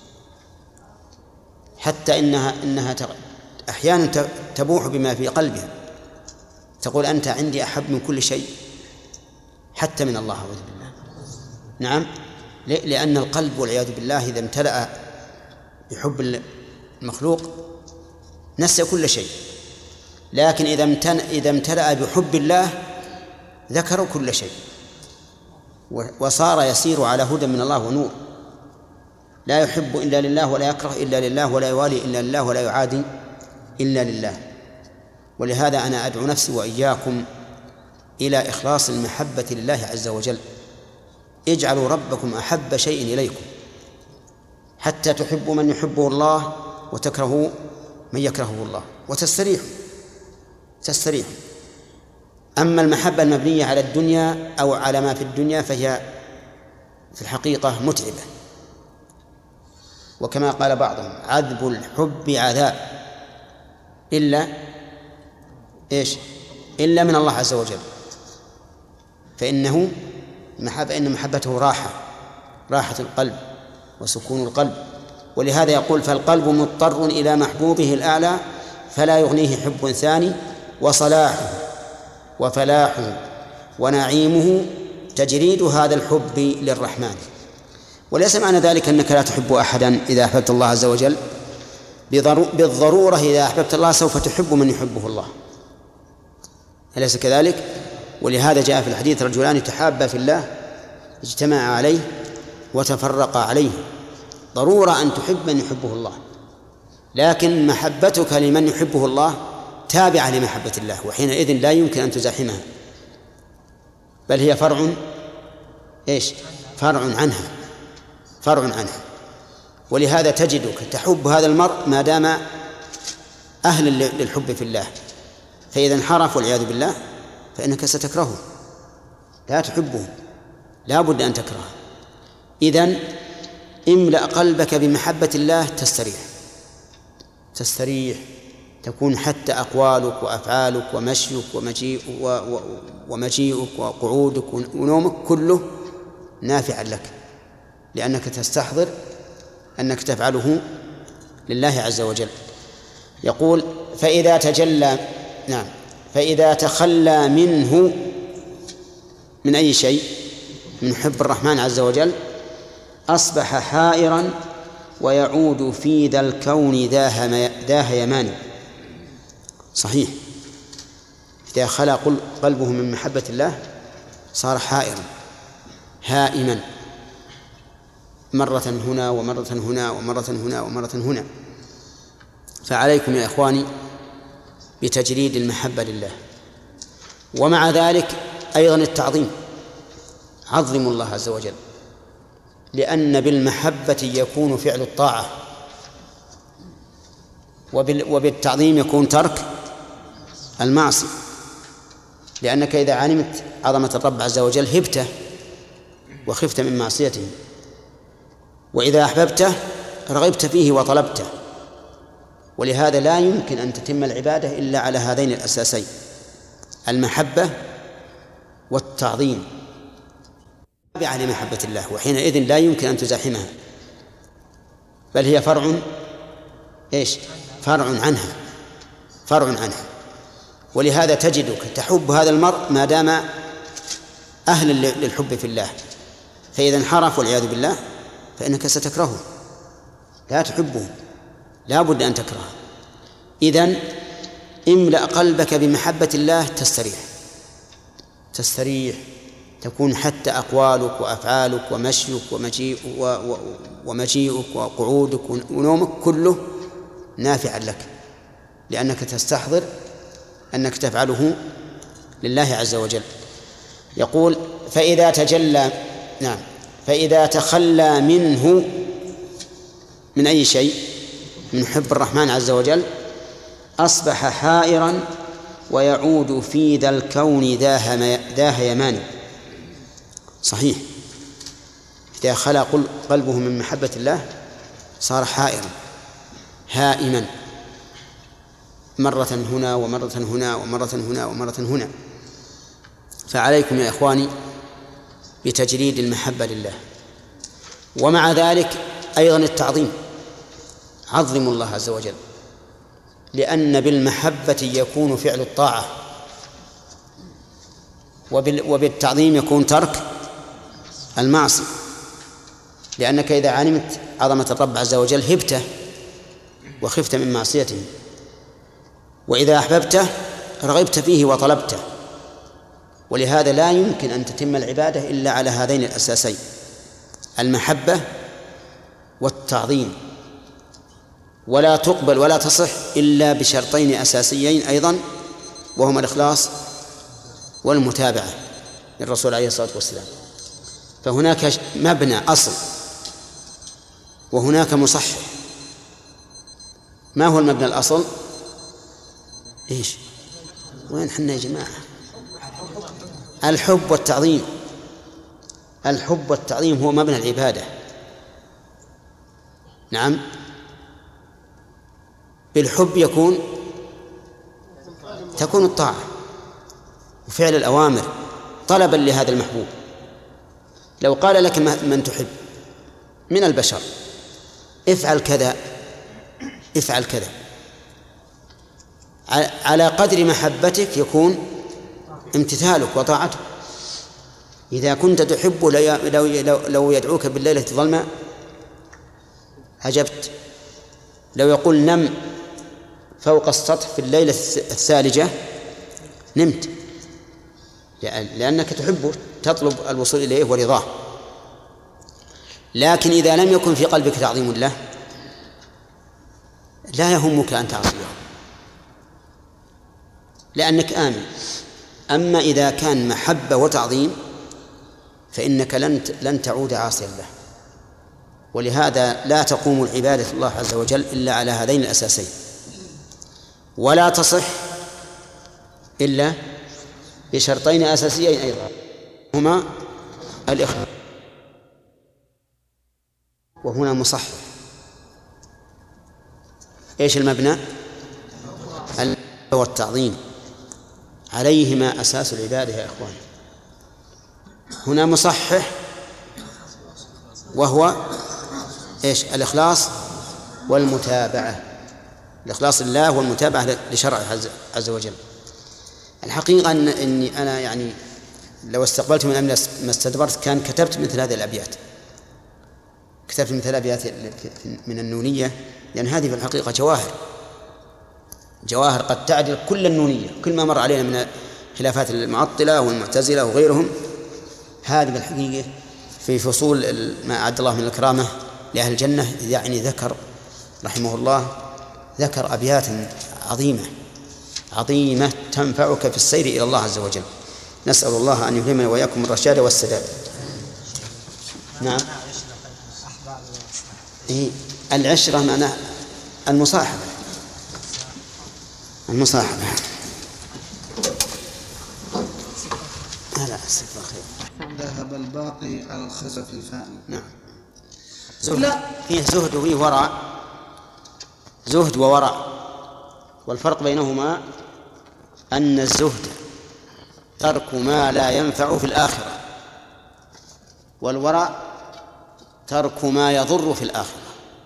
حتى إنها أحيانا تبوح بما في قلبها، تقول أنت عندي أحب من كل شيء حتى من الله أعوذ بالله. نعم، لأن القلب والعياذ بالله إذا امتلأ بحب المخلوق نسى كل شيء، لكن إذا امتلأ بحب الله ذكروا كل شيء، وصار يسير على هدى من الله ونور، لا يحب إلا لله ولا يكره إلا لله ولا يوالي إلا لله ولا يعادي إلا لله. ولهذا أنا أدعو نفسي وإياكم إلى إخلاص المحبة لله عز وجل. اجعلوا ربكم أحب شيء إليكم حتى تحبوا من يحبه الله وتكرهوا من يكرهه الله وتستريحوا. أما المحبة المبنية على الدنيا أو على ما في الدنيا فهي في الحقيقة متعبة، وكما قال بعضهم عذب الحب عذاب إلا من الله عز وجل، فإن محبته راحة القلب وسكون القلب. ولهذا يقول فالقلب مضطر إلى محبوبه الأعلى فلا يغنيه حب ثاني، وصلاحه وفلاحه ونعيمه تجريد هذا الحب للرحمن. وليس معنى ذلك أنك لا تحب أحدا إذا أحببت الله عز وجل، بالضرورة إذا أحببت الله سوف تحب من يحبه الله، أليس كذلك؟ ولهذا جاء في الحديث رجلان تحابا في الله اجتمعا عليه وتفرقا عليه. ضرورة أن تحب من يحبه الله، لكن محبتك لمن يحبه الله تابعة لمحبة الله، وحينئذ لا يمكن أن تزاحمها. بل هي فرع إيش؟ فرع عنها. ولهذا تجدك تحب هذا المرء ما دام أهلا للحب في الله، فإذا انحرف والعياذ بالله فإنك ستكرهه، لا تحبه، لا بد أن تكرهه. إذن املأ قلبك بمحبة الله تستريح، تكون حتى أقوالك وأفعالك ومشيك ومجيئك وقعودك ونومك كله نافعا لك، لأنك تستحضر أنك تفعله لله عز وجل. يقول فإذا تخلى منه، من أي شيء؟ من حب الرحمن عز وجل، أصبح حائرا ويعود في ذا الكون ذا هيمان. صحيح، إذا خلى قلبه من محبة الله صار حائرا هائما، مرة هنا ومرة هنا ومرة هنا ومرة هنا. فعليكم يا إخواني بتجريد المحبة لله، ومع ذلك أيضا التعظيم. عظموا الله عز وجل، لأن بالمحبة يكون فعل الطاعة، وبالتعظيم يكون ترك المعصية، لأنك إذا علمت عظمة الرب عز وجل هبته وخفت من معصيته، وإذا أحببته رغبت فيه وطلبته. ولهذا لا يمكن أن تتم العبادة إلا على هذين الأساسين، المحبة والتعظيم، تابعة لمحبة الله، وحينئذ لا يمكن أن تزاحمها، بل هي فرع عنها. ولهذا تجدك تحب هذا المرء ما دام أهلا للحب في الله، فإذا انحرف والعياذ بالله فإنك ستكرهه، لا تحبه، لا بد أن تكرهه. إذن املأ قلبك بمحبة الله تستريح، تكون حتى أقوالك وأفعالك ومشيك ومجيئك وقعودك ونومك كله نافعا لك، لأنك تستحضر أنك تفعله لله عز وجل. يقول فإذا تخلى منه، من أي شيء؟ من حب الرحمن عز وجل، أصبح حائرا ويعود في ذا الكون ذا هيمان. صحيح، إذا خلى قلبه من محبة الله صار حائرا هائما، مرة هنا ومرة هنا ومرة هنا ومرة هنا. فعليكم يا إخواني بتجريد المحبة لله، ومع ذلك أيضا التعظيم. عظموا الله عز وجل، لأن بالمحبة يكون فعل الطاعة، وبالتعظيم يكون ترك المعصية، لأنك إذا علمت عظمة الرب عز وجل هبته وخفت من معصيته، وإذا أحببته رغبت فيه وطلبته. ولهذا لا يمكن أن تتم العبادة إلا على هذين الأساسين، المحبة والتعظيم، ولا تقبل ولا تصح إلا بشرطين أساسيين أيضا، وهما الإخلاص والمتابعة للرسول عليه الصلاة والسلام. فهناك مبنى أصل وهناك مصحح. ما هو المبنى الأصل؟ إيش؟ وين حنا يا جماعة؟ الحب والتعظيم. الحب والتعظيم هو مبنى العبادة. نعم، بالحب تكون الطاعة وفعل الأوامر طلبا لهذا المحبوب. لو قال لك من تحب من البشر افعل كذا افعل كذا، على قدر محبتك يكون امتثالك وطاعتك. إذا كنت تحبه لو يدعوك بالليلة الظلماء عجبت، لو يقول نم فوق السطح في الليلة الثالجة نمت، لأنك تحبه، تطلب الوصول إليه ورضاه. لكن إذا لم يكن في قلبك تعظيم الله لا يهمك أن تعصيه، لأنك آمن أما إذا كان محبة وتعظيم فإنك لن تعود عاصيا له، ولهذا لا تقوم العبادة الله عز وجل إلا على هذين الأساسين، ولا تصح إلا بشرطين أساسيين أيضا، هما الإخلاص. وهنا مصحح. إيش المبنى؟ والتعظيم، عليهما أساس العبادة يا إخوان. هنا مصحح وهو إيش؟ الإخلاص والمتابعة، الإخلاص لله والمتابعة لشرعه عز وجل. الحقيقة أني أنا يعني لو استقبلت من أمر ما استدبرت كان كتبت مثل هذه الأبيات، كتبت مثل الأبيات من النونية، لأن هذه في الحقيقة جواهر قد تعدل كل النونية، كل ما مر علينا من خلافات المعطلة والمعتزلة وغيرهم. هذه بالحقيقة في فصول ما أعد الله من الكرامة لأهل الجنة، يعني ذكر رحمه الله ذكر أبيات عظيمة تنفعك في السير إلى الله عز وجل. نسأل الله أن يلهمنا وإياكم الرشاد والسداد. نعم. العشرة معناها المصاحبة. لا استغفر خير. ذهب الباقي على الخزف الفاني. نعم. فيه زهد وفيه ورع، زهد وورع، والفرق بينهما أن الزهد ترك ما لا ينفع في الآخرة، والورع ترك ما يضر في الآخرة.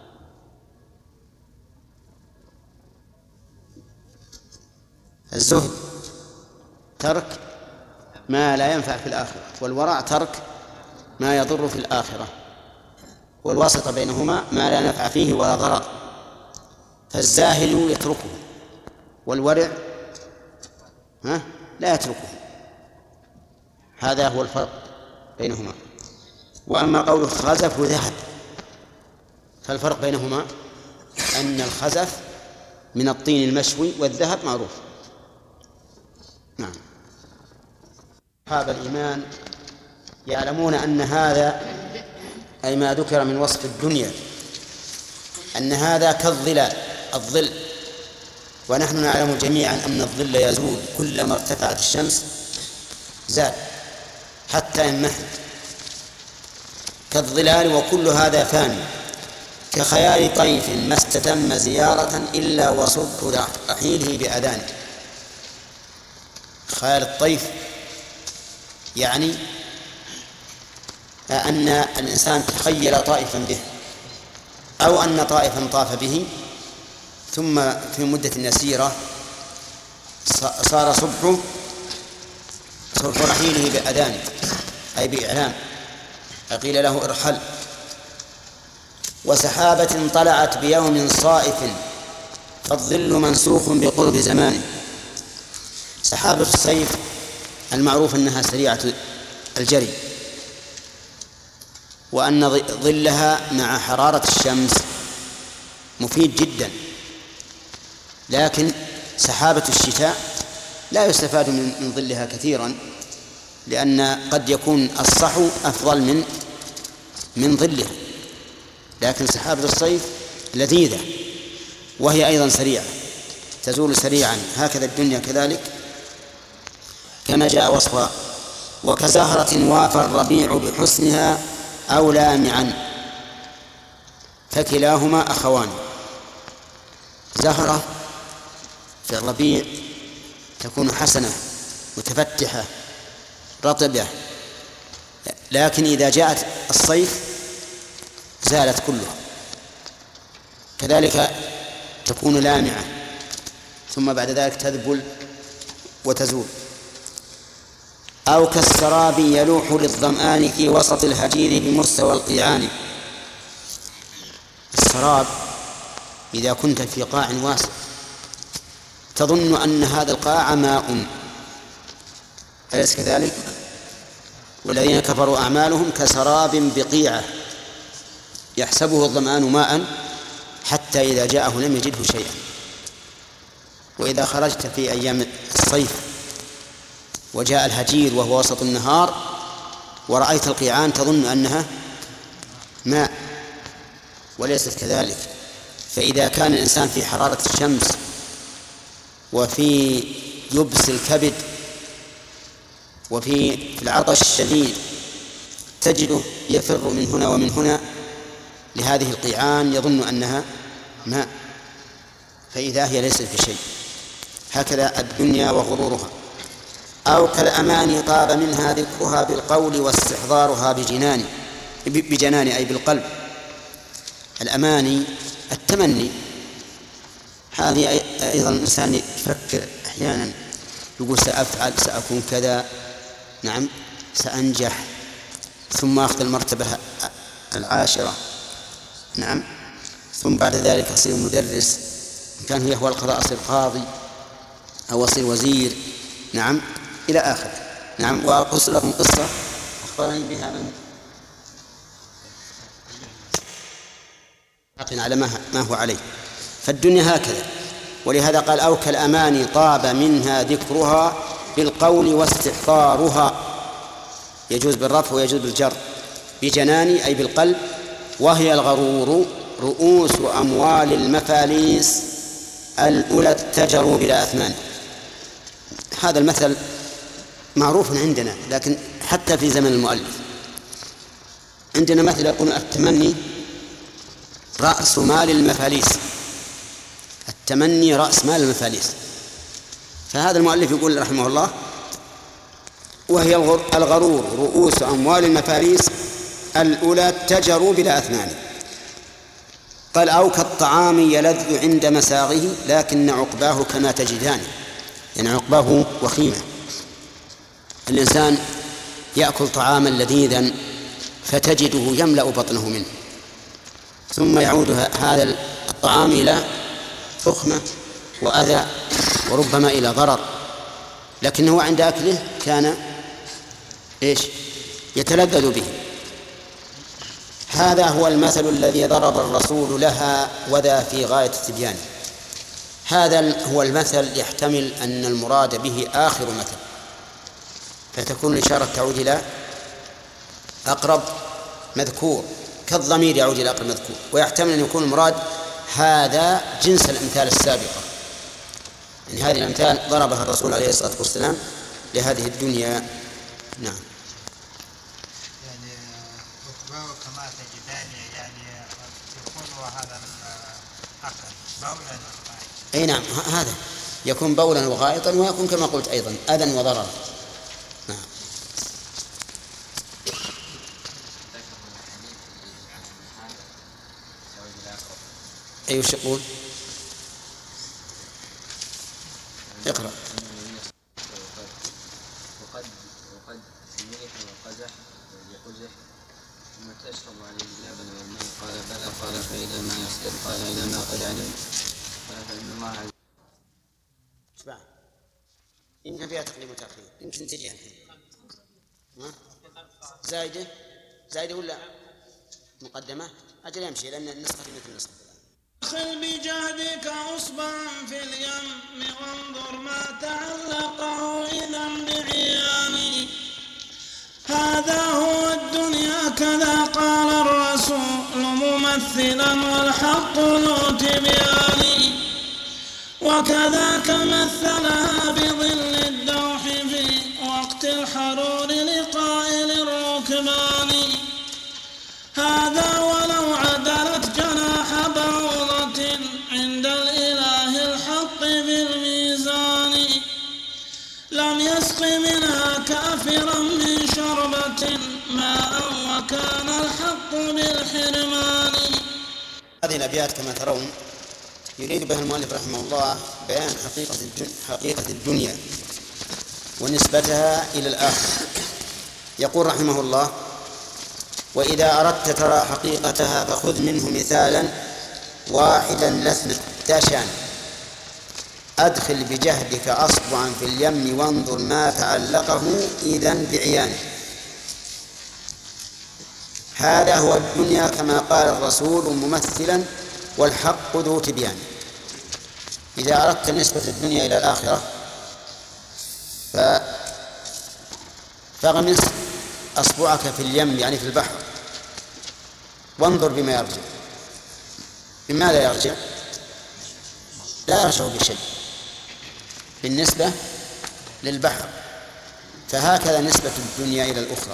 الزهد ترك ما لا ينفع في الآخرة، والورع ترك ما يضر في الآخرة، والواسطة بينهما ما لا نفع فيه ولا ضرر، فالزاهل يتركه والورع لا يتركه. هذا هو الفرق بينهما. وأما قول الخزف ذهب فالفرق بينهما أن الخزف من الطين المشوي والذهب معروف. نعم. أصحاب الإيمان يعلمون أن هذا أي ما ذكر من وصف الدنيا أن هذا الظل، ونحن نعلم جميعا أن الظل يزول كلما ارتفعت الشمس زال حتى ينمحي كالظلال، وكل هذا فاني كخيال طيف ما استتم زيارة إلا وصبح رحيله بأذانه. خيال الطيف يعني أن الإنسان تخيل طائفا به، أو أن طائفا طاف به ثم في مدة يسيرة صار صبح رحيله بأذانه أي بإعلام، قيل له ارحل. وسحابة طلعت بيوم صائف فالظل منسوخ بقرب زمانه. سحابة الصيف المعروف أنها سريعة الجري، وأن ظلها مع حرارة الشمس مفيد جدا، لكن سحابة الشتاء لا يستفاد من ظلها كثيرا، لأن قد يكون الصحو أفضل من ظلها، لكن سحابة الصيف لذيذة وهي أيضا سريعة تزول سريعا. هكذا الدنيا كذلك كما جاء وصفها. وكزهرة وافى الربيع بحسنها أو لامعا فكلاهما أخوان. زهرة في الربيع تكون حسنة متفتحة رطبة، لكن إذا جاءت الصيف زالت كلها. كذلك تكون لامعة ثم بعد ذلك تذبل وتزول. أو كالسراب يلوح للظمآن في وسط الهجير بمستوى القيعان. السراب إذا كنت في قاع واسع تظن أن هذا القاع ماء، أليس كذلك؟ والذين كفروا أعمالهم كسراب بقيعة يحسبه الظمآن ماء حتى إذا جاءه لم يجده شيئا. وإذا خرجت في أيام الصيف وجاء الهجير وهو وسط النهار ورأيت القيعان تظن أنها ماء وليست كذلك. فإذا كان الإنسان في حرارة الشمس وفي يبس الكبد وفي العطش الشديد تجده يفر من هنا ومن هنا لهذه القيعان يظن أنها ماء، فإذا هي ليست بشيء. هكذا الدنيا وغرورها. أو كالأماني طاب منها ذكرها بالقول واستحضارها بجنان أي بالقلب. الأماني التمني، هذه أيضا الإنسان يفكر أحيانا يقول سأفعل، سأكون كذا، نعم سأنجح، ثم أخذ المرتبة 10، نعم، ثم بعد ذلك أصير مدرس، إن كان هو القضاء أصير قاضي أو أصير وزير، نعم، إلى آخر. نعم. وأقص لكم قصة أخبرني بها من على ما هو عليه. فالدنيا هكذا. ولهذا قال أو كالأماني طاب منها ذكرها بالقول واستحضارها، يجوز بالرفع ويجوز بالجر، بجناني أي بالقلب. وهي الغرور رؤوس أموال المفاليس الأولى اتجروا بلا أثمان. هذا المثل معروف عندنا، لكن حتى في زمن المؤلف عندنا مثل يقول التمني رأس مال المفاليس، التمني رأس مال المفاليس. فهذا المؤلف يقول رحمه الله وهي الغرور رؤوس أموال المفاليس الأولى اتجروا بلا أثمان. قال أو كالطعام يلذ عند مساغه لكن عقباه كما تجدان، يعني عقباه وخيمة. الإنسان يأكل طعاما لذيذا فتجده يملأ بطنه منه، ثم يعود هذا الطعام إلى فخمة وأذى وربما إلى ضرر، لكنه عند أكله كان يتلذذ به. هذا هو المثل الذي ضرب الرسول لها وذا في غاية التبيان. هذا هو المثل يحتمل أن المراد به آخر مثل، فتكون الإشارة تعود إلى أقرب مذكور كالضمير يعود إلى أقرب مذكور، ويحتمل أن يكون المراد هذا جنس الأمثال السابقة، يعني هذه الأمثال ضربها الرسول عليه الصلاة والسلام لهذه الدنيا. نعم. يعني عقباه كما تجدان، يعني يكون هذا الأكل بولا. أي نعم، هذا يكون بولا وغائطا، ويكون كما قلت أيضا أذى وضررا. نعم. أي وش يقول؟ اقرأ. وقد الملح والقزح والقزح ثم تشرب عليه اللبن والماء. قال بلى. قال فإذا ما يصدر. قال إذا ما قد علم. قال فإن الله عز وجل. إن فيها تقديم وتأخير، يمكن تجي الحين. زايدة ولا مقدمة؟ أجل يمشي لأن النسخة مثل النسخة. أدخل بجهدك عصبا في اليم وانظر ما تعلقه إذا بعياني. هذا هو الدنيا كذا قال الرسول ممثلا والحق ذو تبيان. وكذاك مثلها بظل الدوح في وقت الحرور لقائل الركبان. هذا ولو عدلت جناح بعوضة عند الإله الحق بالميزان لم يسق منها كافرا من شربة ماء وكان الحق بالحرمان. هذه الأبيات كما ترون يريد بها المؤلف رحمه الله بيان حقيقة الدنيا ونسبتها إلى الآخرة. يقول رحمه الله وإذا أردت ترى حقيقتها فخذ منه مثالا واحدا لسنا تاشان. أدخل بجهدك أصبعا في اليم وانظر ما تعلقه إذا بعيانه. هذا هو الدنيا كما قال الرسول ممثلا والحق ذو تبيان. إذا أردت نسبة الدنيا إلى الآخرة فاغمس أصبعك في اليم يعني في البحر وانظر بما يرجع. بماذا يرجع؟ لا يرجع بشيء بالنسبة للبحر. فهكذا نسبة الدنيا إلى الأخرى.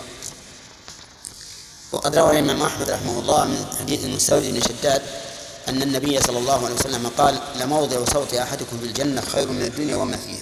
وقد روى الإمام أحمد رحمه الله من حديث المستورد بن شداد أن النبي صلى الله عليه وسلم قال: لموضع صوت أحدكم في الجنة خير من الدنيا وما فيها.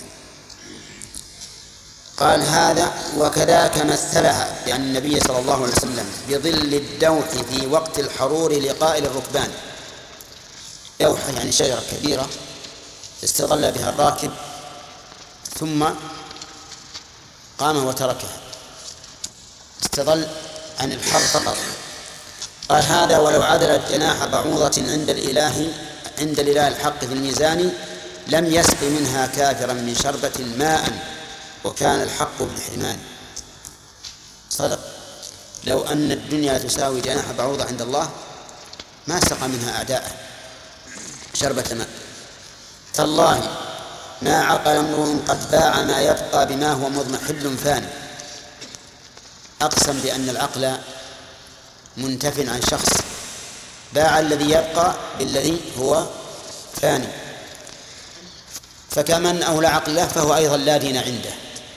قال هذا وكذاك مثلها بأن النبي صلى الله عليه وسلم بظل الدوح في وقت الحرور لقائل الركبان. دوحة يعني شجرة كبيرة استظل بها الراكب ثم قام وتركها، استظل عن الحر فقط. قال هذا ولو عدلت جناح بعوضة عند الإله الحق في الميزان لم يسق منها كافرا من شربة ماء وكان الحق بالحرمان. صدق. لو أن الدنيا تساوي جناح بعوضة عند الله ما سقى منها أعداءه شربة ماء. تالله ما عقل امرؤ قد باع ما يبقى بما هو مضمحل فاني. أقسم بأن العقل منتف عن شخص، باع الذي يبقى بالذي هو فاني. فكمن أولى عقله فهو أيضا لا دين عنده.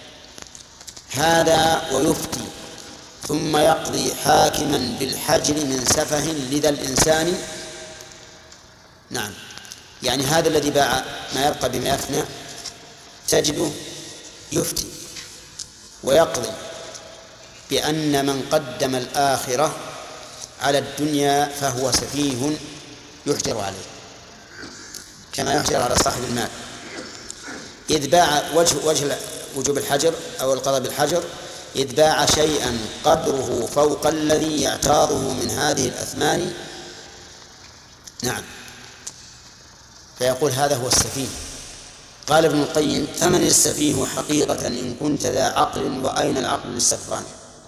هذا ويفتي ثم يقضي حاكما بالحجر من سفه لذا الإنسان. نعم، يعني هذا الذي باع ما يبقى بما يفنى تجده يفتي ويقضي بأن من قدم الآخرة على الدنيا فهو سفيه يحجر عليه كما يحجر على صاحب المال. إذ باع وجه وجوب الحجر أو القضاء بالحجر إذ باع شيئا قدره فوق الذي يعتاضه من هذه الأثمان. نعم، فيقول هذا هو السفيه. قال ابن القيم: ثمن السفيه حقيقة إن كنت ذا عقل، وأين العقل للسفران؟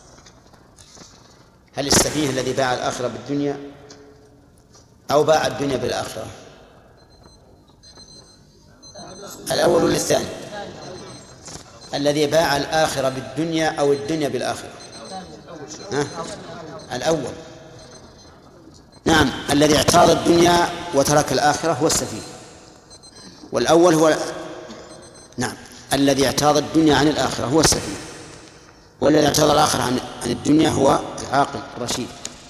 هل السفيه الذي باع الآخرة بالدنيا أو باع الدنيا بالآخرة؟ الأول ولا الثاني؟ الذي باع الآخرة بالدنيا أو الدنيا بالآخرة؟ الأول. نعم، الذي اعتاض الدنيا وترك الآخرة هو السفيه. والأول هو نعم الذي اعتاض الدنيا عن الآخرة هو السفيه، والذي اعتاض الآخرة عن الدنيا هو العاقل الرشيد.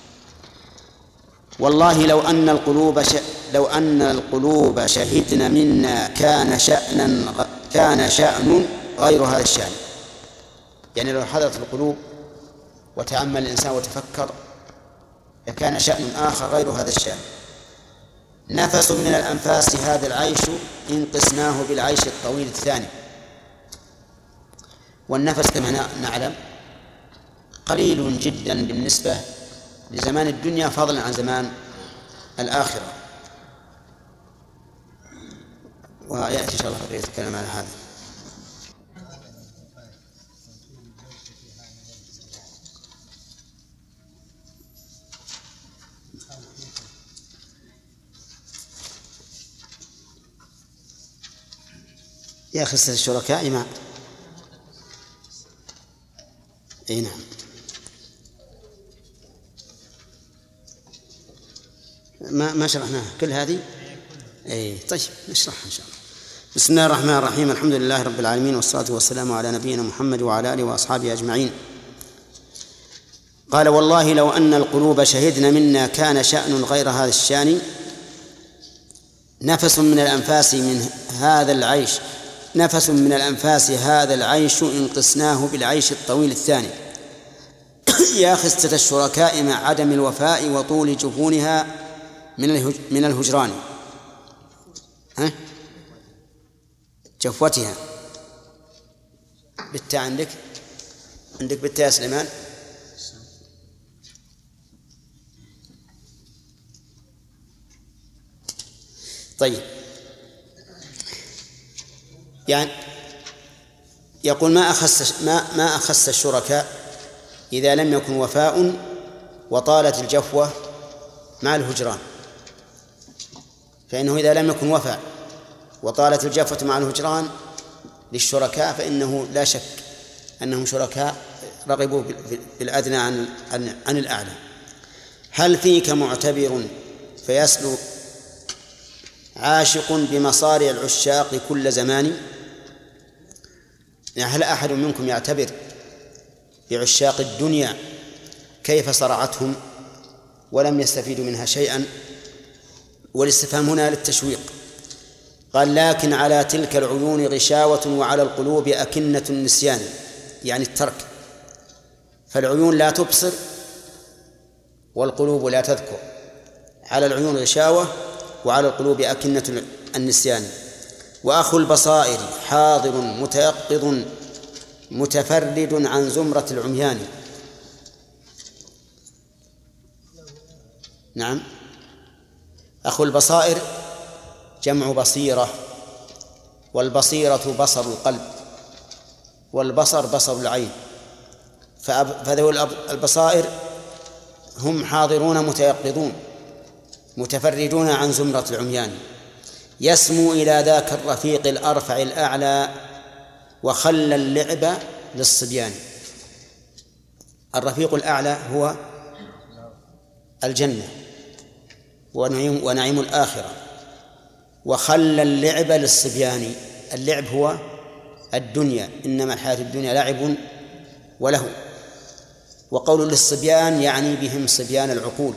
والله لو أن القلوب شهدن منا كان شأن غير هذا الشأن. يعني لو حضرت القلوب وتأمل الإنسان وتفكر كان شأن آخر غير هذا الشأن. نفس من الأنفاس هذا العيش إن قسناه بالعيش الطويل الثاني. والنفس كما نعلم قليل جدا بالنسبة لزمان الدنيا فضلا عن زمان الآخرة. ويأتي إن شاء الله بقية الكلام على هذا. يا خسة الشركاء ما أي نعم. ما شرحناها كل هذه. أي طيب نشرحها إن شاء الله. بسم الله الرحمن الرحيم. الحمد لله رب العالمين، والصلاة والسلام على نبينا محمد وعلى آله وأصحابه أجمعين. قال: والله لو أن القلوب شهدن منا كان شأن غير هذا الشأن. نفس من الأنفاس هذا العيش إن قسناه بالعيش الطويل الثاني. يا خسة الشركاء مع عدم الوفاء وطول جفونها من الهجران. جفوتها بالتاء عندك بالتاء يا سليمان. طيب، يعني يقول ما أخس الشركاء إذا لم يكن وفاء وطالت الجفوة مع الهجران. فإنه إذا لم يكن وفاء وطالت الجفوة مع الهجران للشركاء فإنه لا شك أنهم شركاء رغبوا بالأدنى عن الأعلى. هل فيك معتبر فيسلو عاشق بمصارع العشاق كل زمان؟ يعني هل أحد منكم يعتبر بعشاق الدنيا كيف صرعتهم ولم يستفيدوا منها شيئا؟ والاستفهام هنا للتشويق. قال لكن على تلك العيون غشاوة وعلى القلوب أكنة النسيان، يعني الترك، فالعيون لا تبصر والقلوب لا تذكر. على العيون غشاوة وعلى القلوب أكنة النسيان. وأخو البصائر حاضر متيقظ متفرد عن زمرة العميان. نعم، أخو البصائر جمع بصيرة، والبصيرة بصر القلب، والبصر بصر العين. فذوي البصائر هم حاضرون متيقظون متفردون عن زمرة العميان. يسمو إلى ذاك الرفيق الأرفع الأعلى وخلى اللعب للصبيان. الرفيق الأعلى هو الجنة ونعيم الآخرة، وخلى اللعب للصبيان. اللعب هو الدنيا، إنما الحياة الدنيا لعب وله. وقول للصبيان يعني بهم صبيان العقول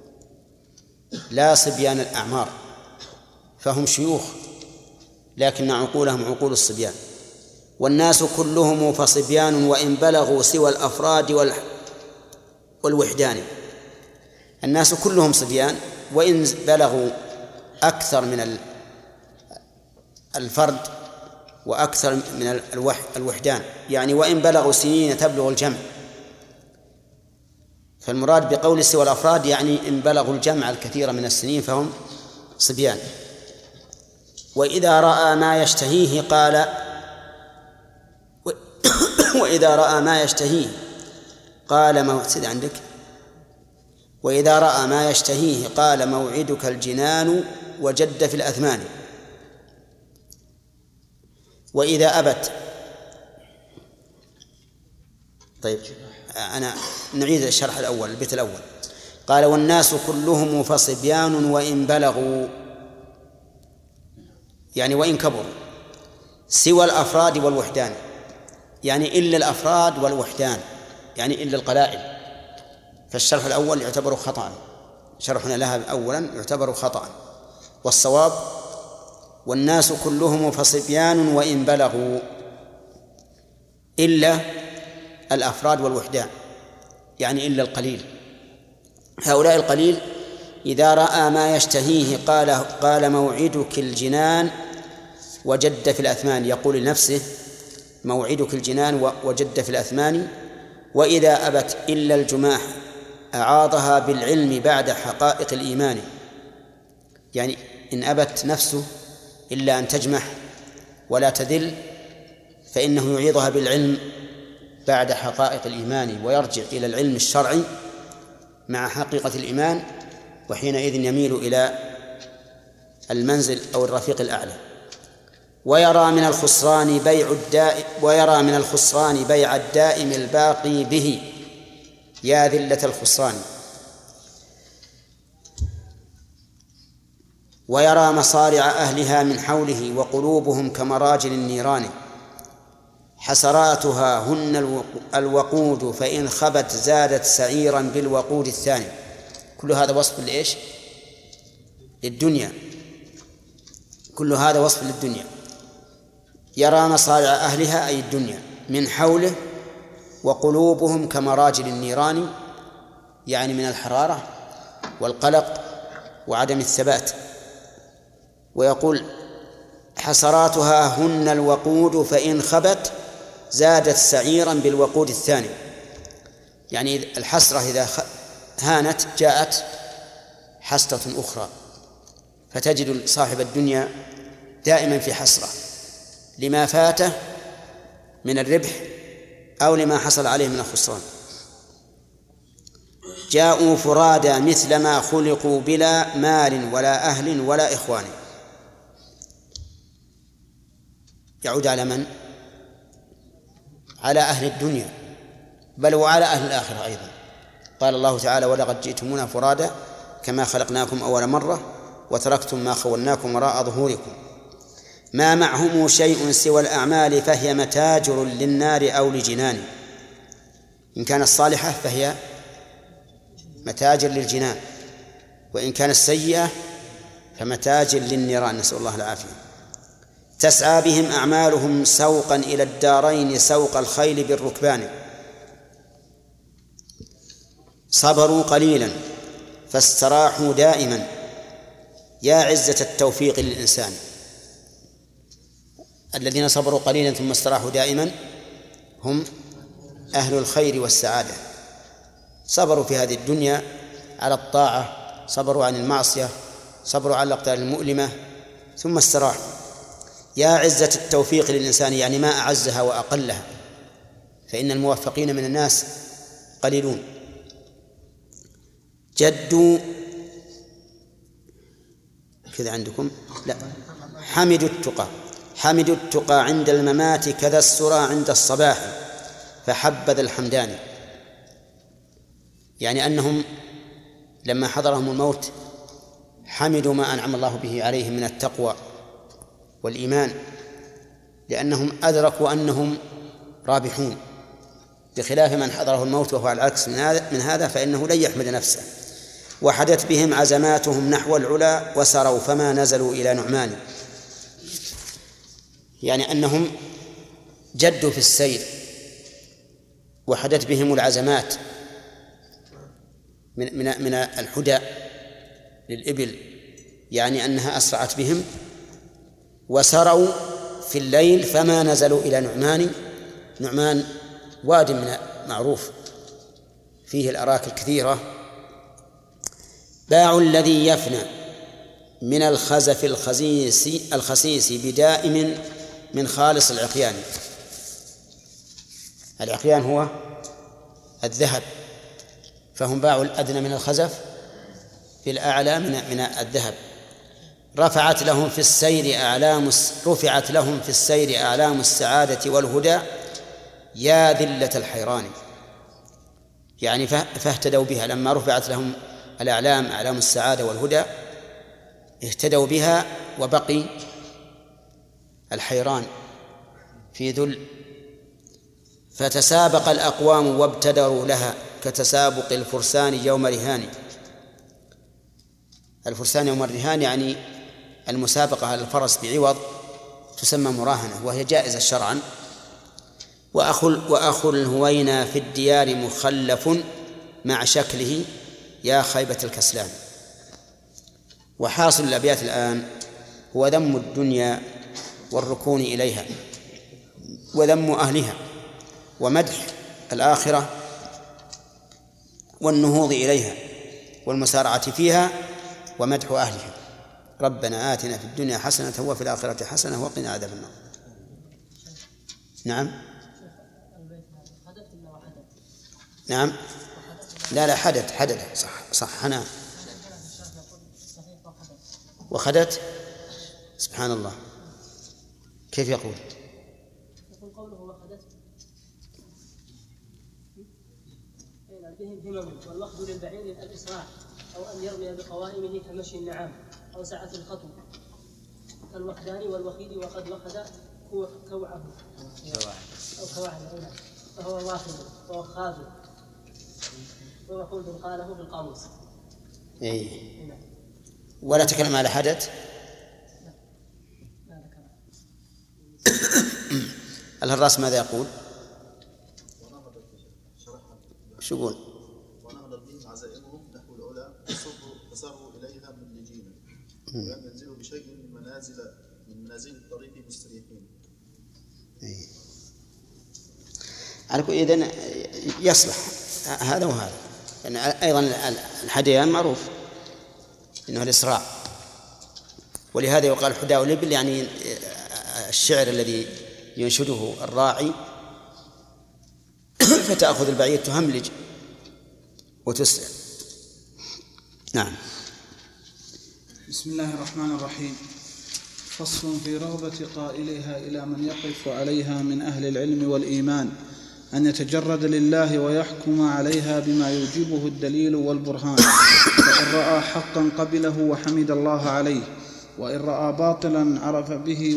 لا صبيان الأعمار، فهم شيوخ لكن عقولهم عقول الصبيان. والناس كلهم فصبيان وإن بلغوا سوى الأفراد والوحدان. الناس كلهم صبيان وإن بلغوا أكثر من الفرد وأكثر من الوحدان، يعني وإن بلغوا سنين تبلغ الجمع. فالمراد بقول سوى الأفراد يعني إن بلغوا الجمع الكثير من السنين فهم صبيان. وإذا رأى ما يشتهيه قال وإذا رأى ما يشتهيه قال عندك وإذا رأى ما يشتهيه قال موعدك الجنان وجد في الأثمان. وإذا أبت. طيب أنا نعيد الشرح الأول، البيت الأول. قال والناس كلهم فصبيان وإن بلغوا، يعني وإن كبروا، سوى الأفراد والوحدان، يعني إلا الأفراد والوحدان، يعني إلا القلائل. فالشرح الأول يعتبر خطأ، شرحنا لها أولا يعتبر خطأ. والصواب والناس كلهم فصبيان وإن بلغوا إلا الأفراد والوحدان، يعني إلا القليل. هؤلاء القليل إذا رأى ما يشتهيه قال موعدك الجنان وجد في الأثمان، يقول لنفسه موعدك الجنان وجد في الأثمان. وإذا أبت إلا الجماح أعاضها بالعلم بعد حقائق الإيمان، يعني إن أبت نفسه إلا أن تجمح ولا تذل فإنه يعيضها بالعلم بعد حقائق الإيمان، ويرجع إلى العلم الشرعي مع حقيقة الإيمان، وحينئذ يميل إلى المنزل أو الرفيق الأعلى. ويرى من الخسران بيع الدائم الباقي به يا ذلة الخسران. ويرى مصارع أهلها من حوله وقلوبهم كمراجل النيران. حسراتها هن الوقود فإن خبت زادت سعيرا بالوقود الثاني. كل هذا وصف لإيش؟ للدنيا، كل هذا وصف للدنيا. يرى مصارع أهلها أي الدنيا من حوله وقلوبهم كمراجل النيران، يعني من الحرارة والقلق وعدم الثبات. ويقول حسراتها هن الوقود فإن خبت زادت سعيرا بالوقود الثاني، يعني الحسرة إذا هانت جاءت حسرة أخرى، فتجد صاحب الدنيا دائما في حسرة لما فاته من الربح أو لما حصل عليه من الخسران. جاءوا فرادى مثل ما خلقوا بلا مال ولا أهل ولا إخوان. يعود على من؟ على أهل الدنيا، بل وعلى أهل الآخرة أيضا. قال الله تعالى: ولقد جئتمونا فرادا كما خلقناكم أول مرة وتركتم ما خولناكم وراء ظهوركم. ما معهم شيء سوى الأعمال فهي متاجر للنار أو لجنان. إن كانت صالحة فهي متاجر للجنان، وإن كانت سيئة فمتاجر للنيران، نسأل الله العافية. تسعى بهم أعمالهم سوقا إلى الدارين سوق الخيل بالركبان. صبروا قليلا فاستراحوا دائما. يا عزة التوفيق للإنسان، الذين صبروا قليلا ثم استراحوا دائما هم أهل الخير والسعادة. صبروا في هذه الدنيا على الطاعة، صبروا عن المعصية، صبروا على الأقدار المؤلمة، ثم استراحوا. يا عزة التوفيق للإنسان، يعني ما أعزها وأقلها، فإن الموفقين من الناس قليلون. جدوا كذا عندكم، لا، حمدوا التقى عند الممات كذا السرى عند الصباح فحبذا الحمدان. يعني أنهم لما حضرهم الموت حمدوا ما أنعم الله به عليهم من التقوى والإيمان، لأنهم أدركوا أنهم رابحون، بخلاف من حضره الموت وهو على العكس من هذا فإنه لن يحمد نفسه. وحدت بهم عزماتهم نحو العلا وسروا فما نزلوا إلى نعمان. يعني أنهم جدوا في السير، وحدت بهم العزمات من الحدى للإبل، يعني أنها أسرعت بهم. وسروا في الليل فما نزلوا إلى نعمان. نعمان واد من معروف فيه الأراك الكثيرة. باع الذي يفنى من الخزف الخسيس بدائم من خالص العقيان. العقيان هو الذهب، فهم باعوا الأدنى من الخزف بالأعلى من الذهب. رفعت لهم في السير أعلام السعادة والهدى يا ذلة الحيران. يعني فاهتدوا بها لما رفعت لهم أعلام السعادة والهدى، اهتدوا بها وبقي الحيران في ذل. فتسابق الأقوام وابتدروا لها كتسابق الفرسان يوم رهان. الفرسان يوم الرهان يعني المسابقة على الفرس بعوض تسمى مراهنة، وهي جائزة شرعا. وأخو الهوينا في الديار مخلف مع شكله يا خيبة الكسلان. وحاصل الأبيات الآن هو ذم الدنيا والركون إليها وذم أهلها، ومدح الآخرة والنهوض إليها والمسارعة فيها، ومدح أهلها. ربنا آتنا في الدنيا حسنة وفي الآخرة حسنة وقنا عذاب النار. نعم، لا حدث صح أنا وخدت. سبحان الله، كيف يقول قوله وخدت بهم همم، والوخد للبعير الإسراع، أو أن يرمي بقوائمه كمشي النعام أو سعة الخطو كالوخدان والوخيد. وقد وخد كوعه أو كواعد فهو واخد ووخاذ وخلد قاله في القاموس. ولا تكلم على حدث. الهراس ماذا يقول؟ شو يقول؟ ونهضت بهم عزائمهم نحو العلا فسروا إليها مدلجين ولم ينزلوا بشيء من منازل الطريق مستريحين. إذن يصلح هذا وهذا، يعني أيضا الحديان معروف إنه الإسراع، ولهذا يقال حداء الإبل، يعني الشعر الذي ينشده الراعي فتأخذ البعير تهملج وتسرع. نعم. بسم الله الرحمن الرحيم. فصل في رغبة قائلها إلى من يقف عليها من أهل العلم والإيمان، أن يتجرد لله ويحكم عليها بما يوجبه الدليل والبرهان، فإن رأى حقا قبله وحمد الله عليه، وإن رأى باطلا عرف به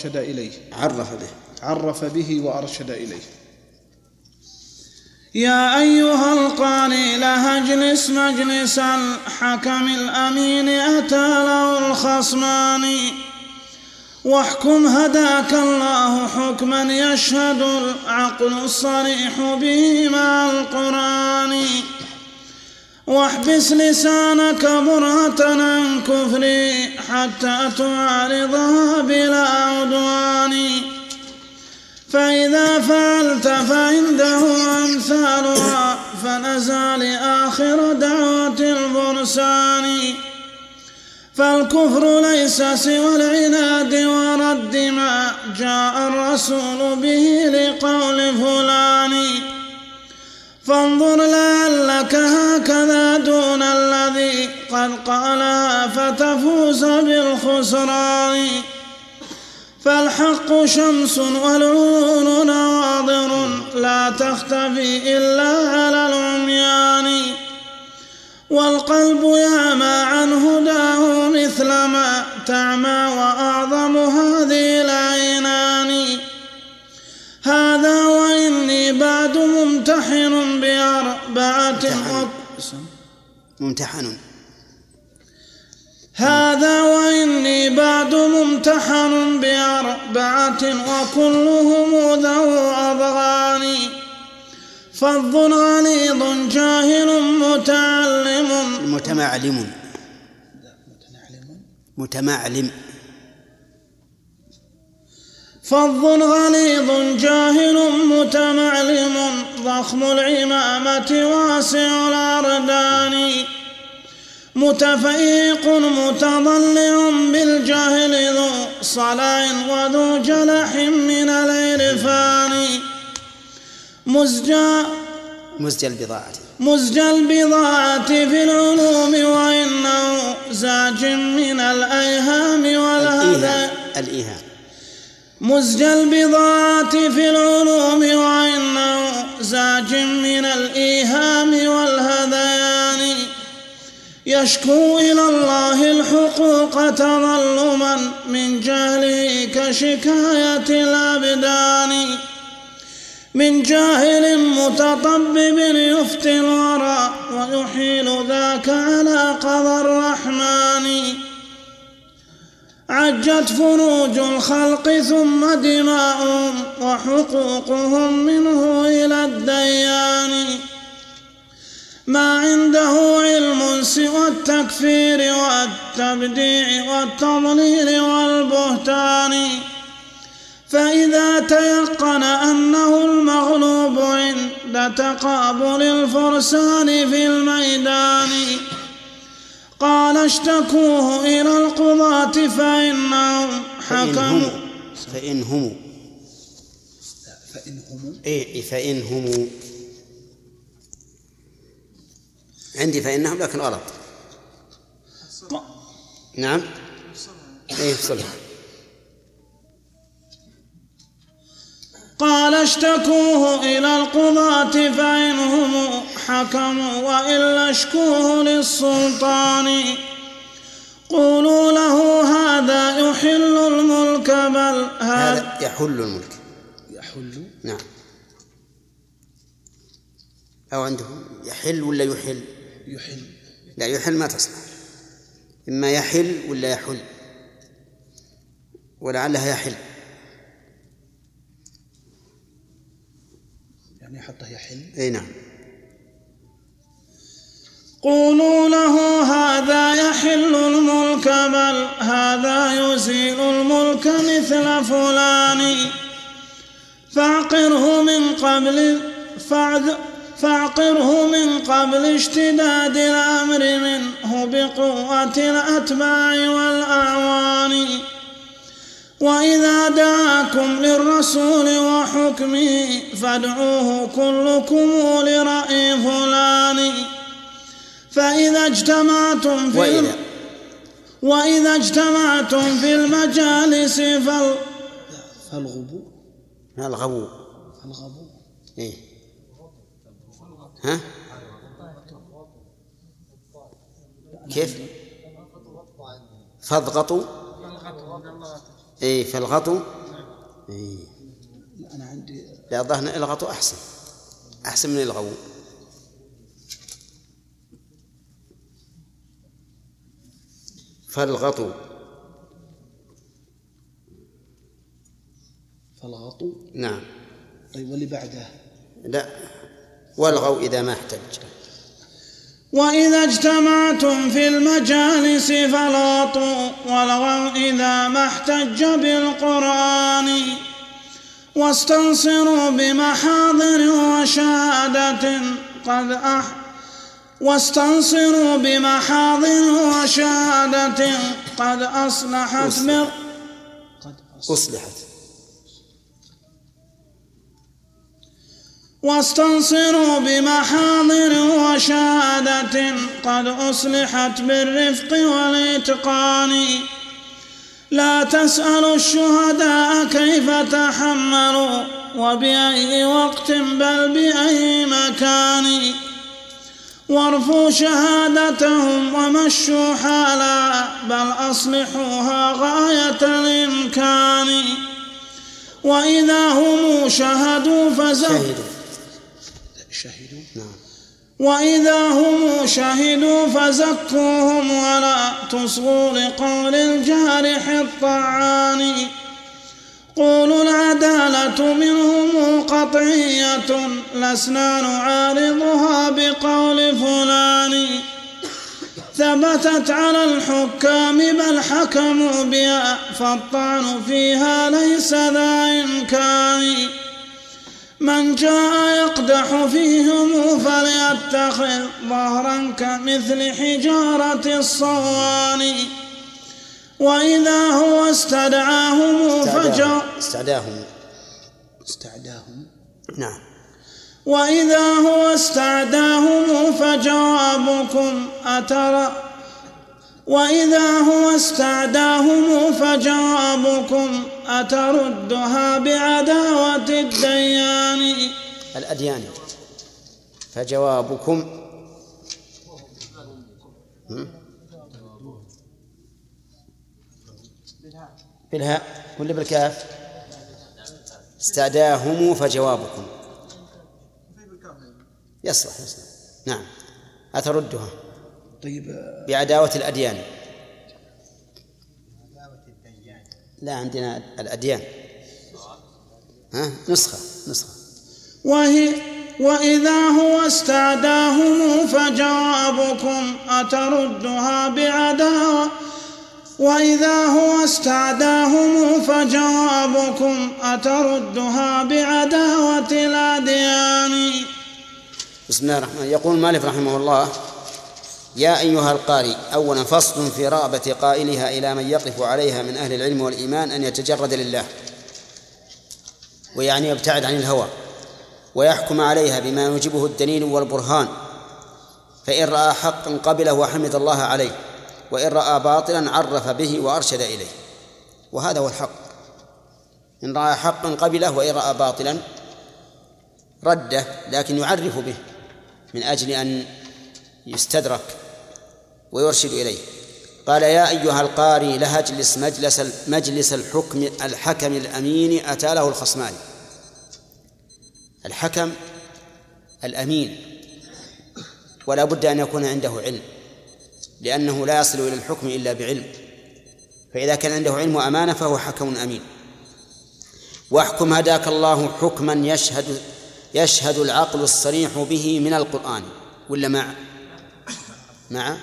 وأرشد إليه. يا أيها القارئ لا اجلس مجلس الحكم الأمين أتى له الخصمان، واحكم هداك الله حكما يشهد العقل الصريح به مع القرآن، واحبس لسانك برهة عن كفري حتى تعارضها بلا عدوان، فإذا فعلت فعنده أمثالها فنزل آخر دعوة البرسان، فالكفر ليس سوى العناد ورد ما جاء الرسول به لقول فلان، فانظر لعلك هكذا دون الذي قد قالها فتفوز بالخسران، فالحق شمس والعيون نواظر لا تختفي إلا على العميان، والقلب يعمى عن هداه مثل ما تعمى وأعظم هذه العينان. هذا وإني بعد ممتحن بأربعة هذا وإني بعد ممتحن بأربعة وكلهم ذو أضغان، فظ غليظ جاهل متمعلم فظ غليظ جاهل متمعلم، ضخم العمامة واسع الأردان، متفيق متضلع بالجهل ذو صلع وذو جلح من العرفان، مزج البضاعة في العلوم وإنه زاج من الأيهام والهذيان، مزج البضاعة في العلوم وإنه زاج من الإيهام والهذيان، يشكو إلى الله الحقوق تظلما من جهله كشكاية الأبدان، من جاهل متطبب يفتي الورى ويحيل ذاك على قضى الرحمن، عجت فروج الخلق ثم دماؤهم وحقوقهم منه إلى الديان، ما عنده علم سوى التكفير والتبديع والتضليل والبهتان، فإذا تيقن أنه المغلوب عند تقابل الفرسان في الميدان، قال اشتكوه إلى القضاة فإنهم حكموا فإنهم عندي فإنهم لكن غلط. نعم يفصلها. قال اشتكوه إلى القضاة فإنهم حكموا وإلا اشكوه للسلطان، قولوا له هذا يحل الملك بل هذا يحل الملك. نعم. أو عندهم يحل ولا يحل؟ لا يحل ما تصلح، إما يحل ولا يحل، ولعلها يحل يعني حتى يحل. أي نعم. قولوا له هذا يحل الملك بل هذا يزيل الملك مثل فلان، فاعقره من قبل اشتداد الأمر منه بقوة الأتباع والأعوان، وإذا دعاكم للرسول وحكمه فادعوه كلكم لرأي فلان، فإذا اجتمعتم في المجالس إيه؟ ها؟ كيف؟ فاضغطوا. إيه فالغطوا. إيه. أنا عندي لا ظهر الغطوا أحسن من الغو. فالغطوا. نعم. طيب واللي بعده؟ لا، والغوا إذا ما احتج. وإذا اجتمعتم في المجالس فالغطوا والغوا إذا ما احتج بالقرآن واستنصروا بمحاضر وشهادة قد أصلحت واستنصروا بمحاضر وشهادة قد أصلحت بالرفق والإتقان لا تسألوا الشهداء كيف تحملوا وبأي وقت بل بأي مكان وارفوا شهادتهم ومشوا حالا بل أصلحوها غاية الإمكان وإذا هم شهدوا فزكوهم ولا تصغوا لقول الجارح الطعان قولوا العدالة منهم قطعية لسنا نعارضها بقول فلان ثبتت على الحكام بل حكموا بها فالطعن فيها ليس ذا إمكان من جاء يقدح فيهم فليتخذ ظهرا كمثل حجارة الصوان وإذا هو استدعاهم نعم. وإذا هو استعداهم فجوابكم أتردها بعداوة الأديان فجوابكم بالهاء ولا بالكاف؟ استعداهم فجوابكم يصلح. نعم. أتردها طيب بعداوة الأديان. لا عندنا الأديان نسخة وإذا هو استعداهم فجوابكم أتردها بعداوة وإذا هو استعداهم فجوابكم أتردها بعداوة الأديان. بسم الله الرحمن الرحيم. يقول مالك رحمه الله: يا أيها القارئ. أولا فصل في رغبة قائلها إلى من يقف عليها من أهل العلم والإيمان أن يتجرد لله، ويعني يبتعد عن الهوى ويحكم عليها بما يوجبه الدليل والبرهان، فإن رأى حقا قبله وحمد الله عليه، وإن رأى باطلا عرف به وأرشد إليه. وهذا هو الحق. إن رأى حقا قبله وإن رأى باطلا رده، لكن يعرف به من أجل أن يستدرك ويرشد إليه. قال: يا أيها القاري لا اجلس مجلس الحكم الأمين أتى له الخصمان. الحكم الأمين ولا بد أن يكون عنده علم، لأنه لا يصل إلى الحكم إلا بعلم، فإذا كان عنده علم وأمانة فهو حكم أمين. واحكم هداك الله حكما يشهد العقل الصريح به من القرآن. ولا مع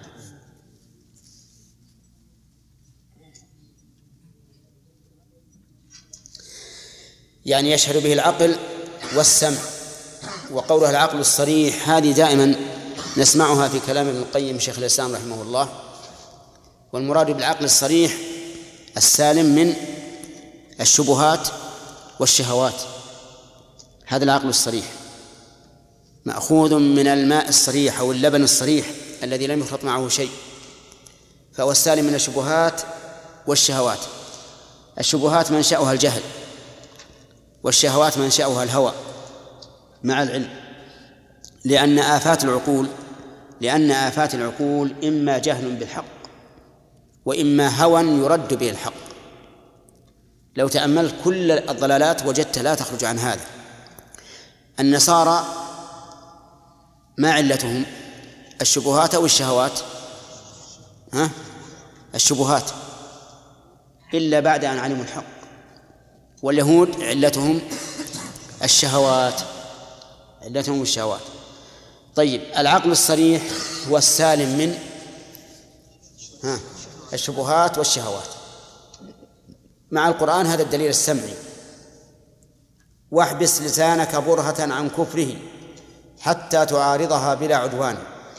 يعني يشهد به العقل والسمع. وقولها العقل الصريح هذه دائما نسمعها في كلام ابن القيم شيخ الإسلام رحمه الله، والمراد بالعقل الصريح السالم من الشبهات والشهوات. هذا العقل الصريح مأخوذ من الماء الصريح أو اللبن الصريح الذي لم يخلط معه شيء، فهو السالم من الشبهات والشهوات. الشبهات منشأها الجهل، والشهوات منشأها الهوى، مع العلم، لأن آفات العقول إما جهل بالحق وإما هوى يرد به الحق. لو تأملت كل الضلالات وجدت لا تخرج عن هذا. النصارى ما علتهم؟ الشبهات أو الشهوات؟ الشبهات، إلا بعد أن علموا الحق. واليهود علتهم الشهوات، طيب العقل الصريح هو السالم من الشبهات والشهوات. مع القرآن هذا الدليل السمعي: واحبس لسانك برهة عن كفره حتى تعارضها بلا عدوان.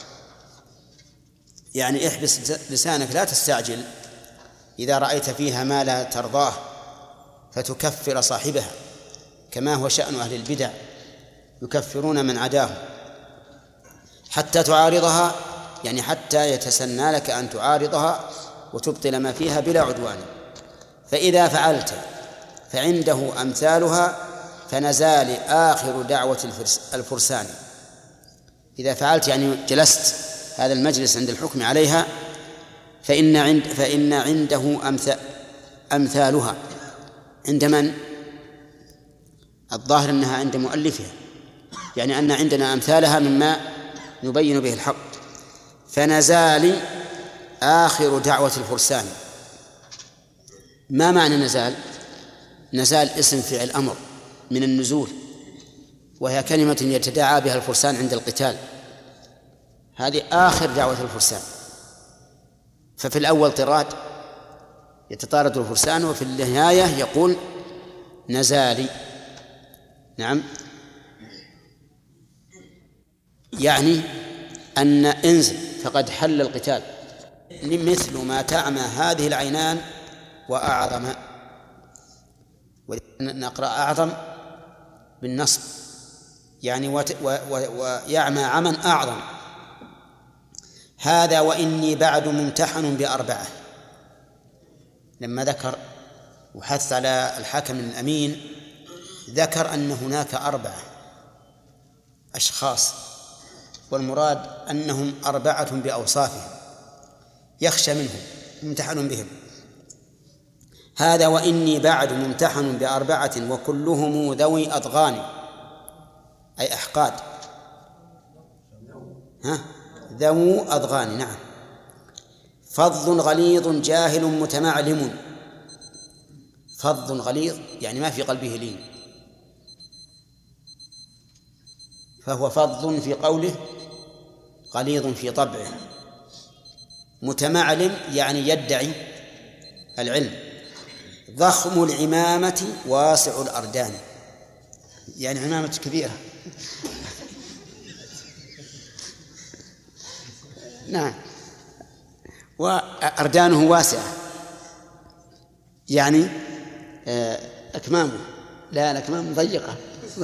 يعني احبس لسانك، لا تستعجل إذا رأيت فيها ما لا ترضاه فتكفر صاحبها، كما هو شأن أهل البدع، يكفرون من عداهم. حتى تعارضها يعني حتى يتسنى لك أن تعارضها وتبطل ما فيها بلا عدوان. فإذا فعلت فعنده أمثالها فنزال آخر دعوة الفرسان. إذا فعلت يعني جلست هذا المجلس عند الحكم عليها فإن عنده أمثالها. عند من؟ الظاهر أنها عند مؤلفها، يعني أن عندنا أمثالها مما نبين به الحق. فنزال آخر دعوة الفرسان. ما معنى نزال؟ نزال اسم فعل أمر من النزول، وهي كلمة يتداعى بها الفرسان عند القتال. هذه آخر دعوة الفرسان. ففي الأول طراد يتطارد الفرسان، وفي النهاية يقول نزالي. نعم، يعني أن انزل فقد حل القتال. مثل ما تعمى هذه العينان وأعظم، ونقرأ أعظم بالنصب، يعني ويعمى عمى أعظم. هذا وإني بعد ممتحن ب4. لما ذكر وحث على الحاكم الأمين ذكر أن هناك 4 أشخاص، والمراد أنهم 4 بأوصافهم يخشى منهم، ممتحن بهم. هذا وإني بعد ممتحن ب4 وكلهم ذوي أضغان، أي أحقاد، ذو أضغان. نعم. فظ غليظ جاهل متمعلم. فظ غليظ يعني ما في قلبه لين، فهو فظ في قوله غليظ في طبعه. متمعلم يعني يدعي العلم. ضخم العمامة واسع الأردان، يعني عمامة كبيرة. نعم. وأردانه واسعة، يعني أكمامه، لا الأكمام ضيقة.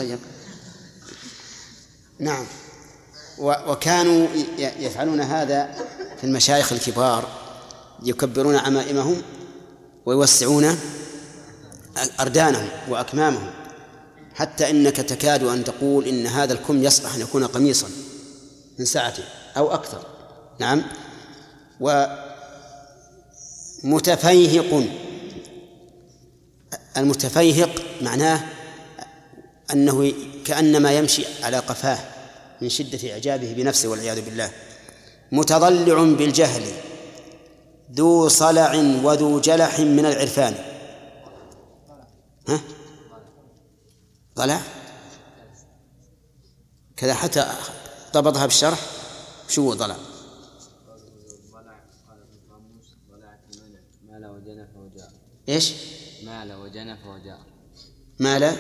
نعم. وكانوا يفعلون هذا في المشايخ الكبار، يكبرون عمائمهم ويوسعون أردانهم وأكمامهم، حتى إنك تكاد أن تقول إن هذا الكم يصلح أن يكون قميصا من سعته أو أكثر. نعم. ومتفيهق. المتفيهق معناه أنه كأنما يمشي على قفاه من شدة إعجابه بنفسه والعياذ بالله. متضلع بالجهل ذو صلع وذو جلح من العرفان. ضلع كذا حتى ضبطها بالشرح. شو ضلع؟ مال وجنف وجاء. إيش؟ مال وجنف وجاء. مال.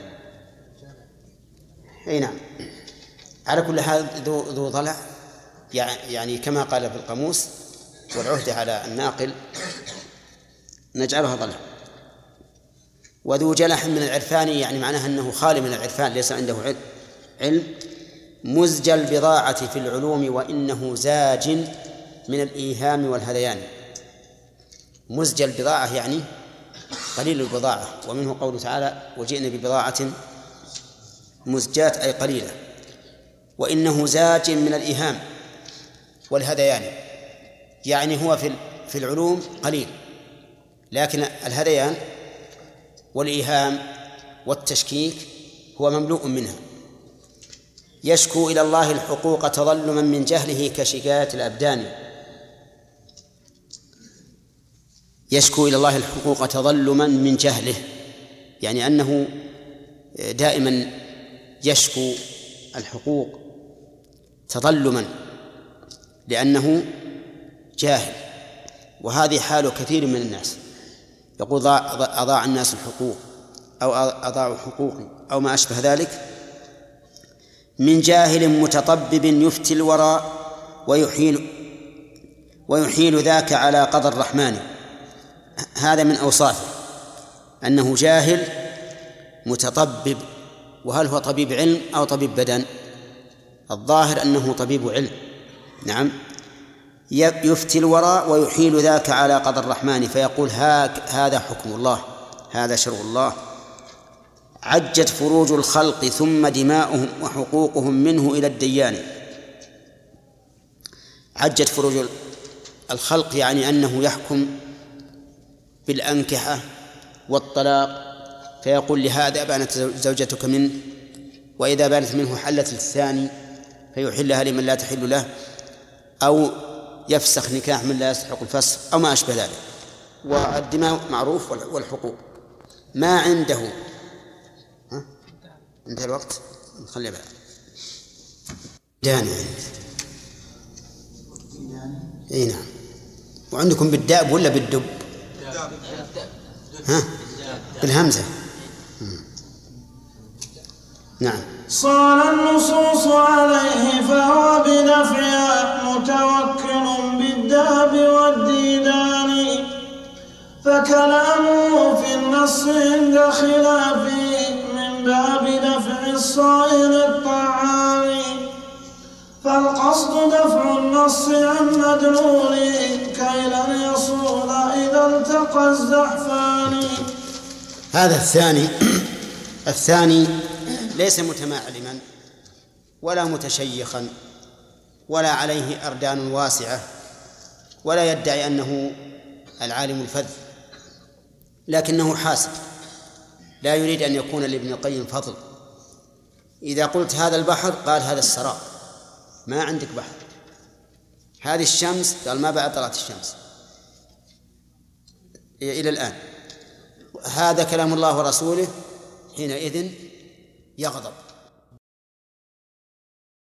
أي نعم. على كل حال ذو ضلع يعني كما قال في القاموس، والعهد على الناقل نجعلها ضلع. وذو جلح من العرفان يعني معناها أنه خالي من العرفان، ليس عنده علم. مزج البضاعة في العلوم وإنه زاج من الإيهام والهذيان. مزج البضاعة يعني قليل البضاعة، ومنه قوله تعالى وجئنا ببضاعة مزجات أي قليلة، وإنه زاج من الإيهام والهذيان، يعني هو في العلوم قليل، لكن الهذيان والإيهام والتشكيك هو مملوء منها. يشكو إلى الله الحقوق تظلما من جهله كشكاية الأبدان. يشكو إلى الله الحقوق تظلما من جهله، يعني أنه دائما يشكو الحقوق تظلما لأنه جاهل، وهذه حال كثير من الناس، يقول أضاع الناس الحقوق أو أضاعوا حقوقي أو ما أشبه ذلك، من جاهل متطبب يفتي الورى ويحيل ذاك على قدر الرحمن. هذا من أوصافه أنه جاهل متطبب. وهل هو طبيب علم أو طبيب بدن؟ الظاهر أنه طبيب علم. نعم. يفتي الورى ويحيل ذاك على قدر الرحمن، فيقول هذا حكم الله، هذا شرع الله. عجت فروج الخلق ثم دماؤهم وحقوقهم منه إلى الديان. عجت فروج الخلق يعني أنه يحكم بالأنكحة والطلاق، فيقول لهذا بانت زوجتك منه، وإذا بانت منه حلت للثاني فيحلها لمن لا تحل له، أو يفسخ نكاح من لا يستحق الفسخ أو ما أشبه ذلك. والدماء معروف والحقوق ما عنده. انتهى الوقت، نخلي بعد داني. اي نعم. وعندكم بالداب ولا بالدب؟ ها؟ بالهمزة. نعم. صار النصوص عليه فهو بدفعها متوكل بالداب والديدان، فكلامه في النص عند خلافه من باب دفع الصائر الطعام، فالقصد دفع النص عن مدلوله كي لن يصول إذا التقى الزحفان. هذا الثاني ليس متمعلما ولا متشيخا ولا عليه أردان واسعة ولا يدعي أنه العالم الفذ، لكنه حاسب، لا يريد أن يكون لابن القيم فضل. إذا قلت هذا البحر قال هذا السراب، ما عندك بحر. هذه الشمس قال ما بعد طلعت الشمس إلى الآن. هذا كلام الله ورسوله، حينئذ يغضب